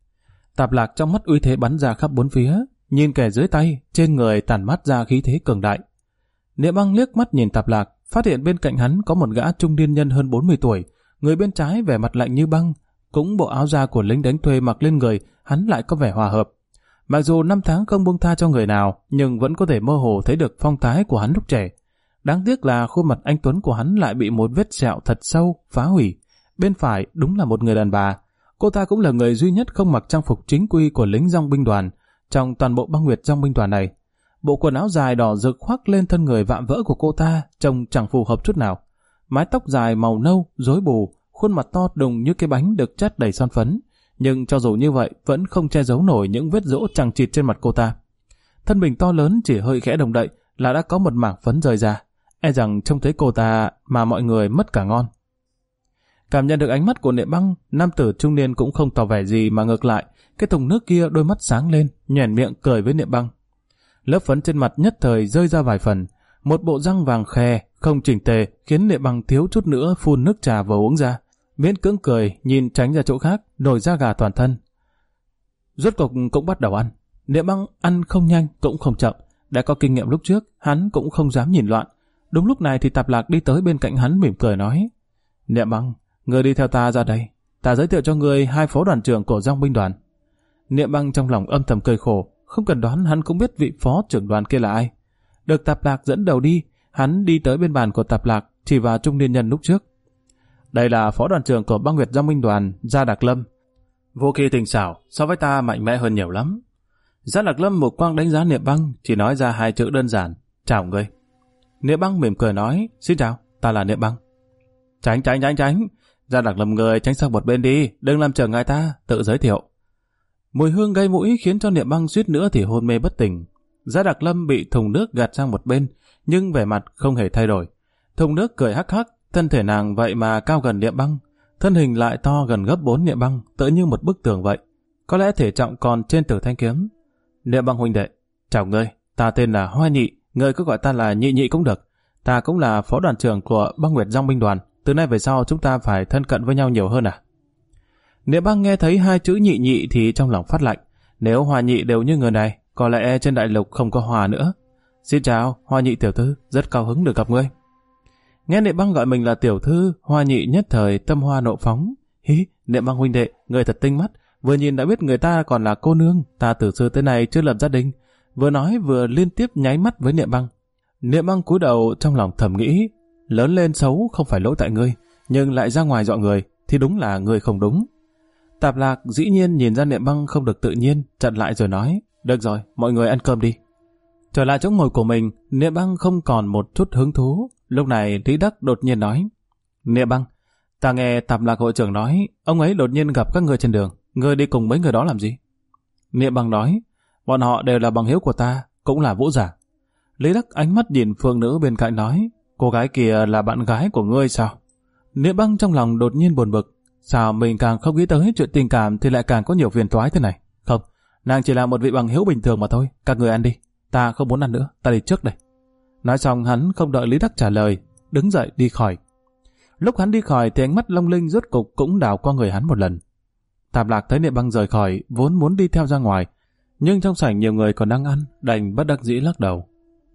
Speaker 1: Tạp Lạc trong mắt uy thế bắn ra khắp bốn phía, nhìn kẻ dưới tay, trên người tản mát ra khí thế cường đại. Niệm Băng liếc mắt nhìn Tạp Lạc, phát hiện bên cạnh hắn có một gã trung niên nhân hơn 40 tuổi, người bên trái vẻ mặt lạnh như băng, cũng bộ áo da của lính đánh thuê mặc lên người, hắn lại có vẻ hòa hợp. Mặc dù 5 tháng không buông tha cho người nào, nhưng vẫn có thể mơ hồ thấy được phong thái của hắn lúc trẻ. Đáng tiếc là khuôn mặt anh tuấn của hắn lại bị một vết sẹo thật sâu phá hủy. Bên phải đúng là một người đàn bà. Cô ta cũng là người duy nhất không mặc trang phục chính quy của lính dòng binh đoàn trong toàn bộ Băng Nguyệt dòng binh đoàn này. Bộ quần áo dài đỏ rực khoác lên thân người vạm vỡ của cô ta trông chẳng phù hợp chút nào. Mái tóc dài màu nâu rối bù, khuôn mặt to đùng như cái bánh được chất đầy son phấn, nhưng cho dù như vậy vẫn không che giấu nổi những vết rỗ chằng chịt trên mặt cô ta. Thân mình to lớn chỉ hơi khẽ động đậy là đã có một mảng phấn rơi ra, e rằng trông thấy cô ta mà mọi người mất cả ngon. Cảm nhận được ánh mắt của Niệm Băng, nam tử trung niên cũng không tỏ vẻ gì mà ngược lại, cái thùng nước kia đôi mắt sáng lên, nhoẻn miệng cười với Niệm Băng. Lớp phấn trên mặt nhất thời rơi ra vài phần, một bộ răng vàng khè không chỉnh tề khiến Niệm Băng thiếu chút nữa phun nước trà vừa uống ra. Miễn cưỡng cười, nhìn tránh ra chỗ khác, nổi da gà toàn thân. Rốt cục cũng bắt đầu ăn. Niệm Băng ăn không nhanh cũng không chậm, đã có kinh nghiệm lúc trước, hắn cũng không dám nhìn loạn. Đúng lúc này thì Tạp Lạc đi tới bên cạnh hắn mỉm cười nói: Niệm Băng, người đi theo ta ra đây. ta giới thiệu cho ngươi 2 phó đoàn trưởng của dòng binh đoàn. Niệm Băng trong lòng âm thầm cười khổ, không cần đoán hắn cũng biết vị phó trưởng đoàn kia là ai. Được Tạp Lạc dẫn đầu đi, hắn đi tới bên bàn của Tạp Lạc, chỉ vào trung niên nhân lúc trước. Đây là phó đoàn trưởng của Băng Nguyệt dòng binh đoàn, Gia Đạc Lâm. Vô kỳ tình xảo, so với ta mạnh mẽ hơn nhiều lắm. Gia Đạc Lâm một quang đánh giá Niệm Băng, chỉ nói ra 2 chữ đơn giản, chào ngươi. Niệm Băng mỉm cười nói, xin chào, ta là Niệm Băng. Tránh. Gia Đạc Lâm người tránh sang một bên đi, đừng làm trở ngại ta, tự giới thiệu. Mùi hương gây mũi khiến cho Niệm Băng suýt nữa thì hôn mê bất tỉnh. Gia Đạc Lâm bị thùng nước gạt sang một bên, nhưng vẻ mặt không hề thay đổi. Thùng nước cười hắc hắc, thân thể nàng vậy mà cao gần Niệm Băng, thân hình lại to gần gấp 4 Niệm Băng, tựa như một bức tường vậy. Có lẽ thể trọng còn trên Tử Thanh kiếm. Niệm Băng huynh đệ, chào ngươi, ta tên là Hoa Nhị, ngươi cứ gọi ta là Nhị Nhị cũng được. Ta cũng là phó đoàn trưởng của Băng Nguyệt dòng binh đoàn, từ nay về sau chúng ta phải thân cận với nhau nhiều hơn à? Niệm Băng nghe thấy 2 chữ Nhị Nhị thì trong lòng phát lạnh. Nếu Hoa Nhị đều như người này, có lẽ trên đại lục không có Hoa nữa. Xin chào, Hoa Nhị tiểu thư, rất cao hứng được gặp ngươi. Nghe Niệm Băng gọi mình là tiểu thư, Hoa Nhị nhất thời tâm hoa nộ phóng. Hí, Niệm Băng huynh đệ, người thật tinh mắt, vừa nhìn đã biết người ta còn là cô nương, ta từ xưa tới nay chưa lập gia đình. Vừa nói vừa liên tiếp nháy mắt với Niệm Băng. Niệm Băng cúi đầu trong lòng thầm nghĩ, lớn lên xấu không phải lỗi tại ngươi, nhưng lại ra ngoài dọa người thì đúng là ngươi không đúng. Tạp Lạc dĩ nhiên nhìn ra Niệm Băng không được tự nhiên, chặn lại rồi nói, được rồi, mọi người ăn cơm đi. Trở lại chỗ ngồi của mình, Niệm Băng không còn một chút hứng thú. Lúc này Lý Đắc đột nhiên nói, Niệm Băng, ta nghe Tạp Lạc hội trưởng nói, ông ấy đột nhiên gặp các người trên đường, ngươi đi cùng mấy người đó làm gì? Niệm Băng nói, bọn họ đều là bằng hữu của ta, cũng là vũ giả. Lý Đắc ánh mắt nhìn phương nữ bên cạnh nói, cô gái kia là bạn gái của ngươi sao? Niệm Băng trong lòng đột nhiên buồn bực, sao mình càng không nghĩ tới chuyện tình cảm thì lại càng có nhiều phiền toái thế này? Không, nàng chỉ là một vị bằng hữu bình thường mà thôi, các người ăn đi, ta không muốn ăn nữa, ta đi trước đây. Nói xong hắn không đợi Lý Đắc trả lời, đứng dậy đi khỏi. Lúc hắn đi khỏi thì ánh mắt long linh rốt cục cũng đảo qua người hắn một lần. Tạp Lạc thấy Niệm Băng rời khỏi, vốn muốn đi theo ra ngoài, nhưng trong sảnh nhiều người còn đang ăn, đành bất đắc dĩ lắc đầu.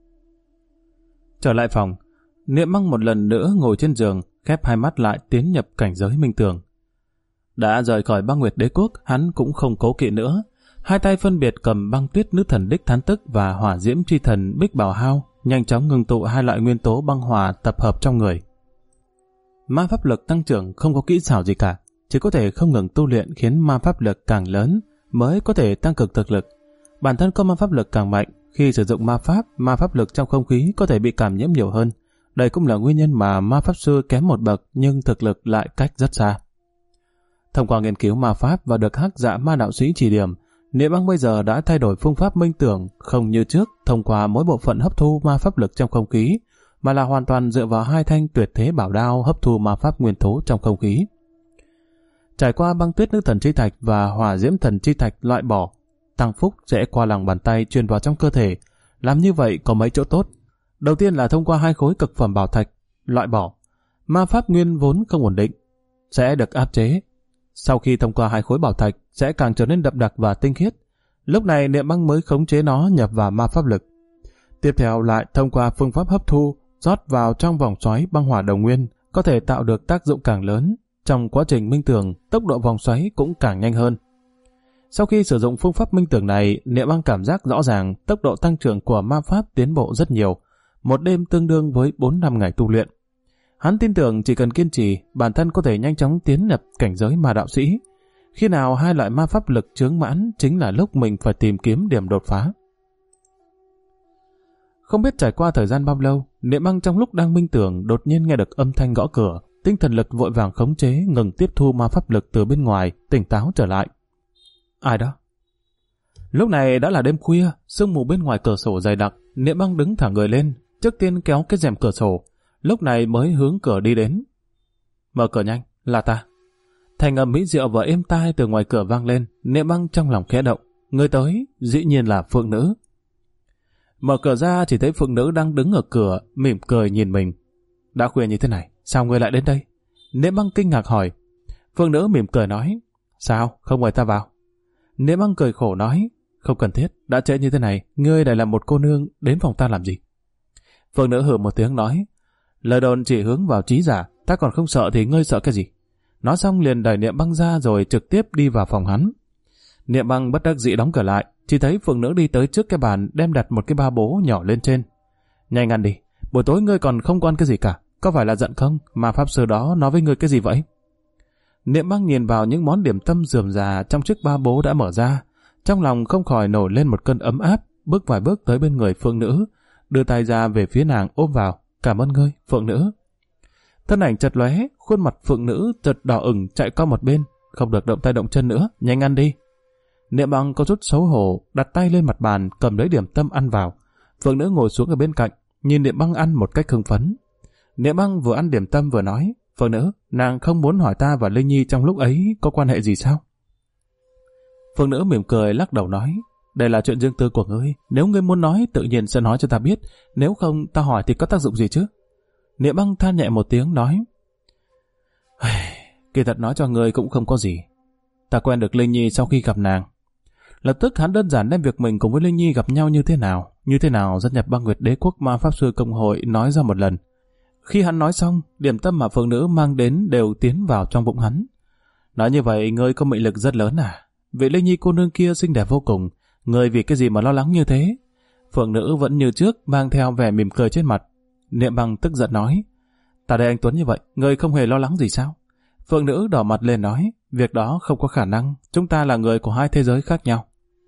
Speaker 1: Trở lại phòng, Niệm Băng một lần nữa ngồi trên giường, khép 2 mắt lại tiến nhập cảnh giới minh tường. Đã rời khỏi Băng Nguyệt Đế Quốc, hắn cũng không cố kỵ nữa. 2 tay phân biệt cầm Băng Tuyết Nữ Thần Đích Thán Tức và Hỏa Diễm Chi Thần Bích Bảo Hao, nhanh chóng ngưng tụ 2 loại nguyên tố băng hỏa tập hợp trong người. Ma pháp lực tăng trưởng không có kỹ xảo gì cả, chỉ có thể không ngừng tu luyện khiến ma pháp lực càng lớn mới có thể tăng cực thực lực. Bản thân có ma pháp lực càng mạnh, khi sử dụng ma pháp lực trong không khí có thể bị cảm nhiễm nhiều hơn. Đây cũng là nguyên nhân mà ma pháp sư kém một bậc nhưng thực lực lại cách rất xa. Thông qua nghiên cứu ma pháp và được Hắc Dạ Ma đạo sĩ chỉ điểm, Niệm Băng bây giờ đã thay đổi phương pháp minh tưởng, không như trước thông qua mỗi bộ phận hấp thu ma pháp lực trong không khí, mà là hoàn toàn dựa vào 2 thanh tuyệt thế bảo đao hấp thu ma pháp nguyên tố trong không khí. Trải qua Băng Tuyết Nữ Thần Chi Thạch và Hỏa Diễm Thần Chi Thạch loại bỏ, tăng phúc sẽ qua lòng bàn tay truyền vào trong cơ thể. Làm như vậy có mấy chỗ tốt. Đầu tiên là thông qua 2 khối cực phẩm bảo thạch loại bỏ, ma pháp nguyên vốn không ổn định sẽ được áp chế. Sau khi thông qua 2 khối bảo thạch sẽ càng trở nên đậm đặc và tinh khiết. Lúc này Niệm Băng mới khống chế nó nhập vào ma pháp lực. Tiếp theo lại thông qua phương pháp hấp thu rót vào trong vòng xoáy băng hỏa đồng nguyên, có thể tạo được tác dụng càng lớn. Trong quá trình minh tưởng, tốc độ vòng xoáy cũng càng nhanh hơn. Sau khi sử dụng phương pháp minh tưởng này, Niệm Băng cảm giác rõ ràng tốc độ tăng trưởng của ma pháp tiến bộ rất nhiều. Một đêm tương đương với 4 năm ngày tu luyện. Hắn tin tưởng chỉ cần kiên trì, bản thân có thể nhanh chóng tiến nhập cảnh giới ma đạo sĩ. Khi nào 2 loại ma pháp lực chướng mãn chính là lúc mình phải tìm kiếm điểm đột phá. Không biết trải qua thời gian bao lâu, Niệm Băng trong lúc đang minh tưởng đột nhiên nghe được âm thanh gõ cửa, tinh thần lực vội vàng khống chế ngừng tiếp thu ma pháp lực từ bên ngoài, tỉnh táo trở lại. Ai đó? Lúc này đã là đêm khuya, sương mù bên ngoài cửa sổ dày đặc, Niệm Băng đứng thẳng người lên, trước tiên kéo cái rèm cửa sổ, lúc này mới hướng cửa đi đến. Mở cửa nhanh, là ta. Thành âm mỹ diệu và êm tai từ ngoài cửa vang lên, Niệm Băng trong lòng khẽ động, người tới dĩ nhiên là Phượng Nữ. Mở cửa ra chỉ thấy Phượng Nữ đang đứng ở cửa, mỉm cười nhìn mình. Đã khuya như thế này, sao ngươi lại đến đây? Niệm Băng kinh ngạc hỏi. Phượng Nữ mỉm cười nói, sao, không mời ta vào? Niệm Băng cười khổ nói, không cần thiết, đã trễ như thế này, ngươi lại là một cô nương, đến phòng ta làm gì? Phượng Nữ hừ một tiếng nói, lời đồn chỉ hướng vào trí giả, ta còn không sợ thì ngươi sợ cái gì? Nói xong liền đẩy Niệm Băng ra rồi trực tiếp đi vào phòng hắn. Niệm Băng bất đắc dĩ đóng cửa lại, chỉ thấy Phượng Nữ đi tới trước cái bàn đem đặt một cái ba bố nhỏ lên trên. Nhanh ăn đi, buổi tối ngươi còn không có ăn cái gì cả, có phải là giận không? Mà pháp sư đó nói với ngươi cái gì vậy? Niệm Băng nhìn vào những món điểm tâm rườm rà trong chiếc ba bố đã mở ra, trong lòng không khỏi nổi lên một cơn ấm áp, bước vài bước tới bên người Phượng Nữ, đưa tay ra về phía nàng ôm vào. Cảm ơn ngươi, Phượng Nữ. Thân ảnh chật lóe, khuôn mặt Phượng Nữ chợt đỏ ửng chạy qua một bên, không được động tay động chân nữa, nhanh ăn đi. Niệm Băng có chút xấu hổ, đặt tay lên mặt bàn, cầm lấy điểm tâm ăn vào. Phượng Nữ ngồi xuống ở bên cạnh, nhìn Niệm Băng ăn một cách hưng phấn. Niệm Băng vừa ăn điểm tâm vừa nói, Phượng Nữ, nàng không muốn hỏi ta và Linh Nhi trong lúc ấy có quan hệ gì sao? Phượng Nữ mỉm cười lắc đầu nói, đây là chuyện riêng tư của ngươi, nếu ngươi muốn nói tự nhiên sẽ nói cho ta biết, nếu không ta hỏi thì có tác dụng gì chứ? Niệm Băng than nhẹ một tiếng nói, kỳ thật nói cho ngươi cũng không có gì. Ta quen được Linh Nhi sau khi gặp nàng. Lập tức hắn đơn giản đem việc mình cùng với Linh Nhi gặp nhau như thế nào gia nhập Băng Nguyệt Đế Quốc Ma Pháp Sư Công Hội nói ra một lần. Khi hắn nói xong, điểm tâm mà Phượng Nữ mang đến đều tiến vào trong bụng hắn. Nói như vậy, ngươi có mị lực rất lớn à? Vị Linh Nhi cô nương kia xinh đẹp vô cùng, ngươi vì cái gì mà lo lắng như thế? Phượng Nữ vẫn như trước, mang theo vẻ mỉm cười trên mặt. Niệm Băng tức giận nói, ta đây anh Tuấn như vậy, ngươi không hề lo lắng gì sao? Phượng Nữ đỏ mặt lên nói, việc đó không có khả năng, chúng ta là người của hai thế giới khác nhau.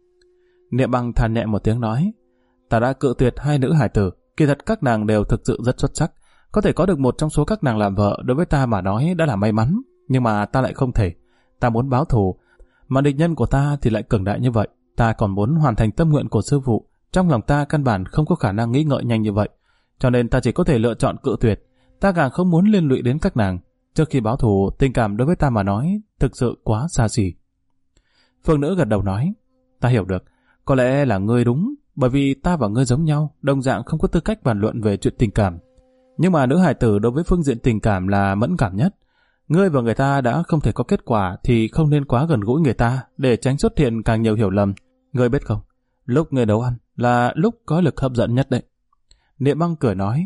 Speaker 1: Niệm Băng than nhẹ một tiếng nói, ta đã cự tuyệt hai nữ hải tử, kỳ thật các nàng đều thực sự rất xuất sắc, có thể có được một trong số các nàng làm vợ đối với ta mà nói đã là may mắn, nhưng mà ta lại không thể. Ta muốn báo thù, mà địch nhân của ta thì lại cường đại như vậy. Ta còn muốn hoàn thành tâm nguyện của sư phụ, trong lòng ta căn bản không có khả năng nghĩ ngợi nhanh như vậy, cho nên ta chỉ có thể lựa chọn cự tuyệt. Ta càng không muốn liên lụy đến các nàng. Trước khi báo thù, tình cảm đối với ta mà nói thực sự quá xa xỉ. Phượng Nữ gật đầu nói, ta hiểu được, có lẽ là ngươi đúng, bởi vì ta và ngươi giống nhau, đồng dạng không có tư cách bàn luận về chuyện tình cảm. Nhưng mà nữ hài tử đối với phương diện tình cảm là mẫn cảm nhất. Ngươi và người ta đã không thể có kết quả thì không nên quá gần gũi người ta để tránh xuất hiện càng nhiều hiểu lầm. Ngươi biết không, lúc ngươi nấu ăn là lúc có lực hấp dẫn nhất đấy. Niệm Băng cười nói,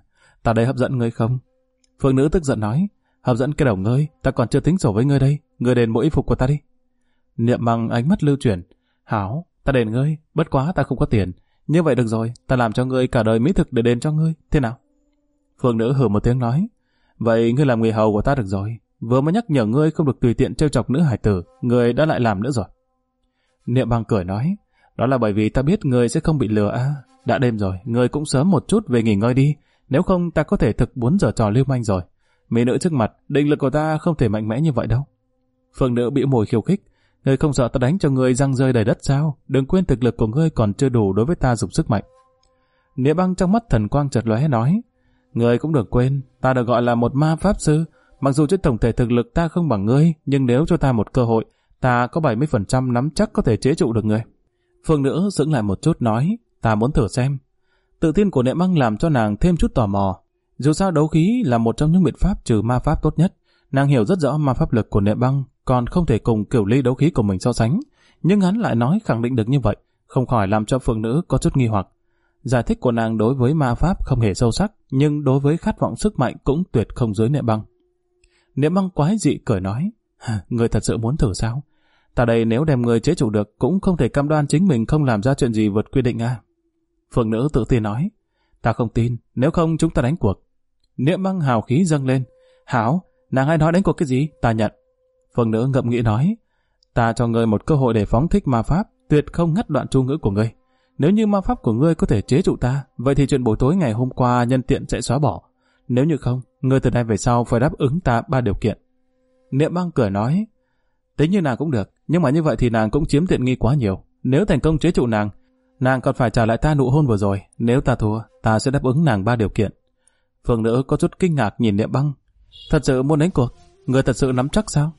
Speaker 1: ta đây hấp dẫn ngươi không? Phượng Nữ tức giận nói, hấp dẫn cái đầu ngươi, ta còn chưa tính sổ với ngươi đây, ngươi đền bộ y phục của ta đi. Niệm Băng ánh mắt lưu chuyển, hảo, ta đền ngươi, bất quá ta không có tiền. Như vậy được rồi, ta làm cho ngươi cả đời mỹ thực để đền cho ngươi, thế nào? Phượng Nữ hừ một tiếng nói, vậy ngươi làm người hầu của ta được rồi, vừa mới nhắc nhở ngươi không được tùy tiện trêu chọc nữ hải tử, ngươi đã lại làm nữa rồi. Niệm Băng cười nói, đó là bởi vì ta biết ngươi sẽ không bị lừa à, đã đêm rồi, ngươi cũng sớm một chút về nghỉ ngơi đi, nếu không ta có thể thực muốn giở trò lưu manh rồi. Mỹ nữ trước mặt, định lực của ta không thể mạnh mẽ như vậy đâu. Phượng Nữ bĩu môi khiêu khích, ngươi không sợ ta đánh cho ngươi răng rơi đầy đất sao? Đừng quên thực lực của ngươi còn chưa đủ đối với ta dùng sức mạnh. Niệm Băng trong mắt thần quang chợt lóe nói, ngươi cũng đừng quên, ta được gọi là một ma pháp sư, mặc dù trên tổng thể thực lực ta không bằng ngươi, nhưng nếu cho ta một cơ hội, ta có 70% nắm chắc có thể chế trụ được ngươi. Phượng Nữ sững lại một chút nói, ta muốn thử xem. Tự tin của Niệm Băng làm cho nàng thêm chút tò mò. Dù sao đấu khí là một trong những biện pháp trừ ma pháp tốt nhất, nàng hiểu rất rõ ma pháp lực của Niệm Băng, còn không thể cùng kiểu ly đấu khí của mình so sánh, nhưng hắn lại nói khẳng định được như vậy, không khỏi làm cho Phượng Nữ có chút nghi hoặc. Giải thích của nàng đối với ma pháp không hề sâu sắc, nhưng đối với khát vọng sức mạnh cũng tuyệt không dưới Niệm Băng. Niệm Băng quái dị cười nói, người thật sự muốn thử sao? Ta đây nếu đem người chế trụ được cũng không thể cam đoan chính mình không làm ra chuyện gì vượt quy định à? Phượng Nữ tự tin nói, ta không tin, nếu không chúng ta đánh cuộc. Niệm Băng hào khí dâng lên, hảo, nàng hay nói đánh cuộc cái gì, ta nhận. Phượng Nữ ngậm nghĩ nói, ta cho ngươi một cơ hội để phóng thích ma pháp, tuyệt không ngắt đoạn chú ngữ của ngươi. Nếu như ma pháp của ngươi có thể chế trụ ta, vậy thì chuyện buổi tối ngày hôm qua nhân tiện sẽ xóa bỏ. Nếu như không, ngươi từ nay về sau phải đáp ứng ta 3 điều kiện. Niệm Băng cười nói, tính như nàng cũng được, nhưng mà như vậy thì nàng cũng chiếm tiện nghi quá nhiều. Nếu thành công chế trụ nàng còn phải trả lại ta nụ hôn vừa rồi. Nếu ta thua, ta sẽ đáp ứng nàng 3 điều kiện. Phượng Nữ có chút kinh ngạc nhìn Niệm Băng, thật sự muốn đánh cuộc, ngươi thật sự nắm chắc sao?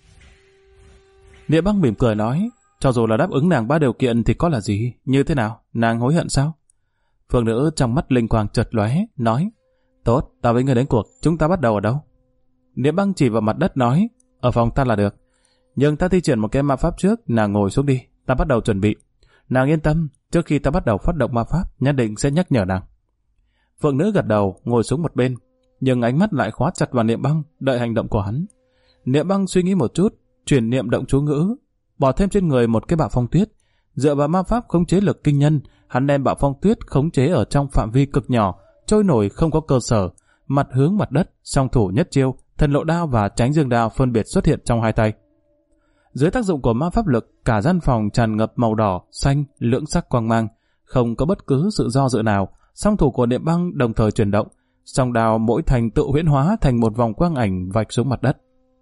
Speaker 1: Niệm Băng mỉm cười nói, cho dù là đáp ứng nàng 3 điều kiện thì có là gì, như thế nào, nàng hối hận sao? Phượng Nữ trong mắt linh quang chợt lóe, nói, tốt, ta với ngươi đánh cuộc, chúng ta bắt đầu ở đâu? Niệm Băng chỉ vào mặt đất nói, ở phòng ta là được. Nhưng ta thi triển một cái ma pháp trước, nàng ngồi xuống đi, ta bắt đầu chuẩn bị. Nàng yên tâm, trước khi ta bắt đầu phát động ma pháp, nhất định sẽ nhắc nhở nàng. Phượng Nữ gật đầu, ngồi xuống một bên, nhưng ánh mắt lại khóa chặt vào Niệm Băng, đợi hành động của hắn. Niệm Băng suy nghĩ một chút, chuyển niệm động chú ngữ, bỏ thêm trên người một cái bạo phong tuyết. Dựa vào ma pháp khống chế lực kinh nhân, hắn đem bạo phong tuyết khống chế ở trong phạm vi cực nhỏ, trôi nổi không có cơ sở, mặt hướng mặt đất, song thủ nhất chiêu, thần lộ đao và tránh dương đao phân biệt xuất hiện trong hai tay. Dưới tác dụng của ma pháp lực, cả gian phòng tràn ngập màu đỏ, xanh, lưỡng sắc quang mang, không có bất cứ sự do dự nào. Song thủ của Niệm Băng đồng thời chuyển động, song đao mỗi thành tự huyễn hóa thành một vòng quang ảnh vạch xuống mặt đất.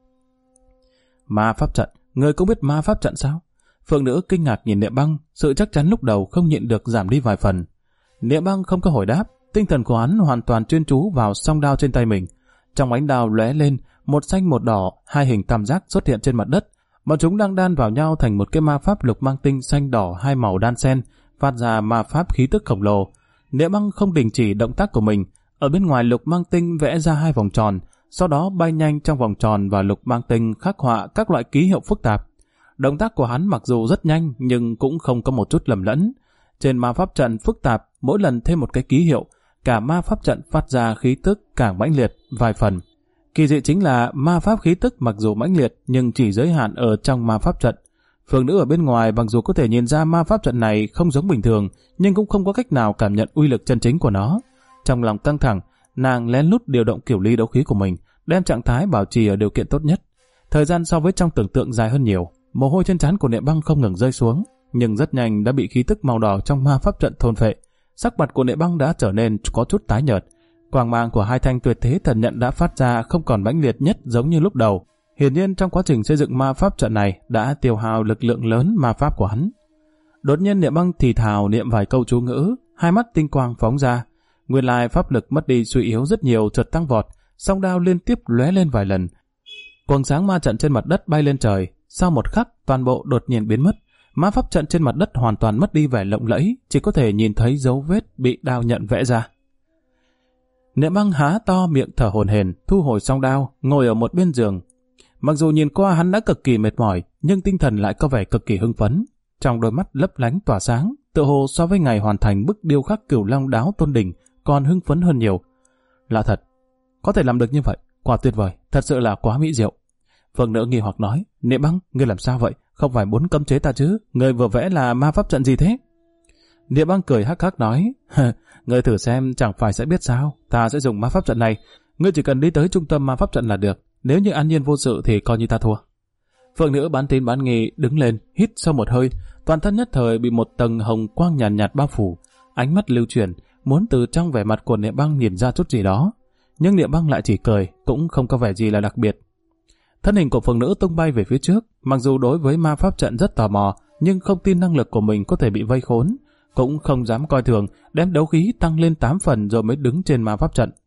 Speaker 1: Ma pháp trận, người cũng biết ma pháp trận sao? Phượng nữ kinh ngạc nhìn Niệm Băng, sự chắc chắn lúc đầu không nhịn được giảm đi vài phần. Niệm Băng không có hồi đáp, tinh thần của hắn hoàn toàn chuyên chú vào song đao trên tay mình. Trong ánh đao lóe lên, một xanh một đỏ, hai hình tam giác xuất hiện trên mặt đất. Bọn chúng đang đan vào nhau thành một cái ma pháp lục mang tinh xanh đỏ hai màu đan xen, phát ra ma pháp khí tức khổng lồ. Niệm Băng không đình chỉ động tác của mình, ở bên ngoài lục mang tinh vẽ ra hai vòng tròn, sau đó bay nhanh trong vòng tròn và lục mang tinh khắc họa các loại ký hiệu phức tạp. Động tác của hắn mặc dù rất nhanh nhưng cũng không có một chút lầm lẫn. Trên ma pháp trận phức tạp, mỗi lần thêm một cái ký hiệu, cả ma pháp trận phát ra khí tức càng mãnh liệt vài phần. Kỳ dị chính là ma pháp khí tức mặc dù mãnh liệt nhưng chỉ giới hạn ở trong ma pháp trận. Phượng nữ ở bên ngoài mặc dù có thể nhìn ra ma pháp trận này không giống bình thường, nhưng cũng không có cách nào cảm nhận uy lực chân chính của nó. Trong lòng căng thẳng, nàng lén lút điều động kiểu ly đấu khí của mình, đem trạng thái bảo trì ở điều kiện tốt nhất. Thời gian so với trong tưởng tượng dài hơn nhiều, mồ hôi trên trán của Niệm Băng không ngừng rơi xuống, nhưng rất nhanh đã bị khí tức màu đỏ trong ma pháp trận thôn phệ. Sắc mặt của Niệm Băng đã trở nên có chút tái nhợt. Quang mang của hai thanh tuyệt thế thần nhận đã phát ra không còn mãnh liệt nhất giống như lúc đầu. Hiển nhiên trong quá trình xây dựng ma pháp trận này đã tiêu hao lực lượng lớn ma pháp của hắn. Đột nhiên Niệm Băng thì thào niệm vài câu chú ngữ, hai mắt tinh quang phóng ra. Nguyên lai pháp lực mất đi suy yếu rất nhiều chợt tăng vọt, song đao liên tiếp lóe lên vài lần. Quầng sáng ma trận trên mặt đất bay lên trời, sau một khắc toàn bộ đột nhiên biến mất. Ma pháp trận trên mặt đất hoàn toàn mất đi vẻ lộng lẫy, chỉ có thể nhìn thấy dấu vết bị đao nhận vẽ ra. Niệm Băng há to miệng thở hổn hển, thu hồi song đao, ngồi ở một bên giường. Mặc dù nhìn qua hắn đã cực kỳ mệt mỏi, nhưng tinh thần lại có vẻ cực kỳ hưng phấn. Trong đôi mắt lấp lánh tỏa sáng, tựa hồ so với ngày hoàn thành bức điêu khắc Cửu Long Đáo Tôn Đỉnh còn hưng phấn hơn nhiều. Lạ thật, có thể làm được như vậy, quả tuyệt vời, thật sự là quá mỹ diệu. Phượng nữ nghi hoặc nói, Niệm Băng, ngươi làm sao vậy? Không phải muốn cấm chế ta chứ? Ngươi vừa vẽ là ma pháp trận gì thế? Niệm Băng cười hắc hắc nói, ngươi thử xem chẳng phải sẽ biết sao, ta sẽ dùng ma pháp trận này, ngươi chỉ cần đi tới trung tâm ma pháp trận là được, nếu như an nhiên vô sự thì coi như ta thua. Phượng nữ bán tín bán nghi đứng lên, hít sâu một hơi, toàn thân nhất thời bị một tầng hồng quang nhàn nhạt bao phủ, ánh mắt lưu chuyển, muốn từ trong vẻ mặt của Niệm Băng nhìn ra chút gì đó, nhưng Niệm Băng lại chỉ cười, cũng không có vẻ gì là đặc biệt. Thân hình của Phượng nữ tung bay về phía trước, mặc dù đối với ma pháp trận rất tò mò, nhưng không tin năng lực của mình có thể bị vây khốn, cũng không dám coi thường, đem đấu khí tăng lên 8 phần rồi mới đứng trên ma pháp trận.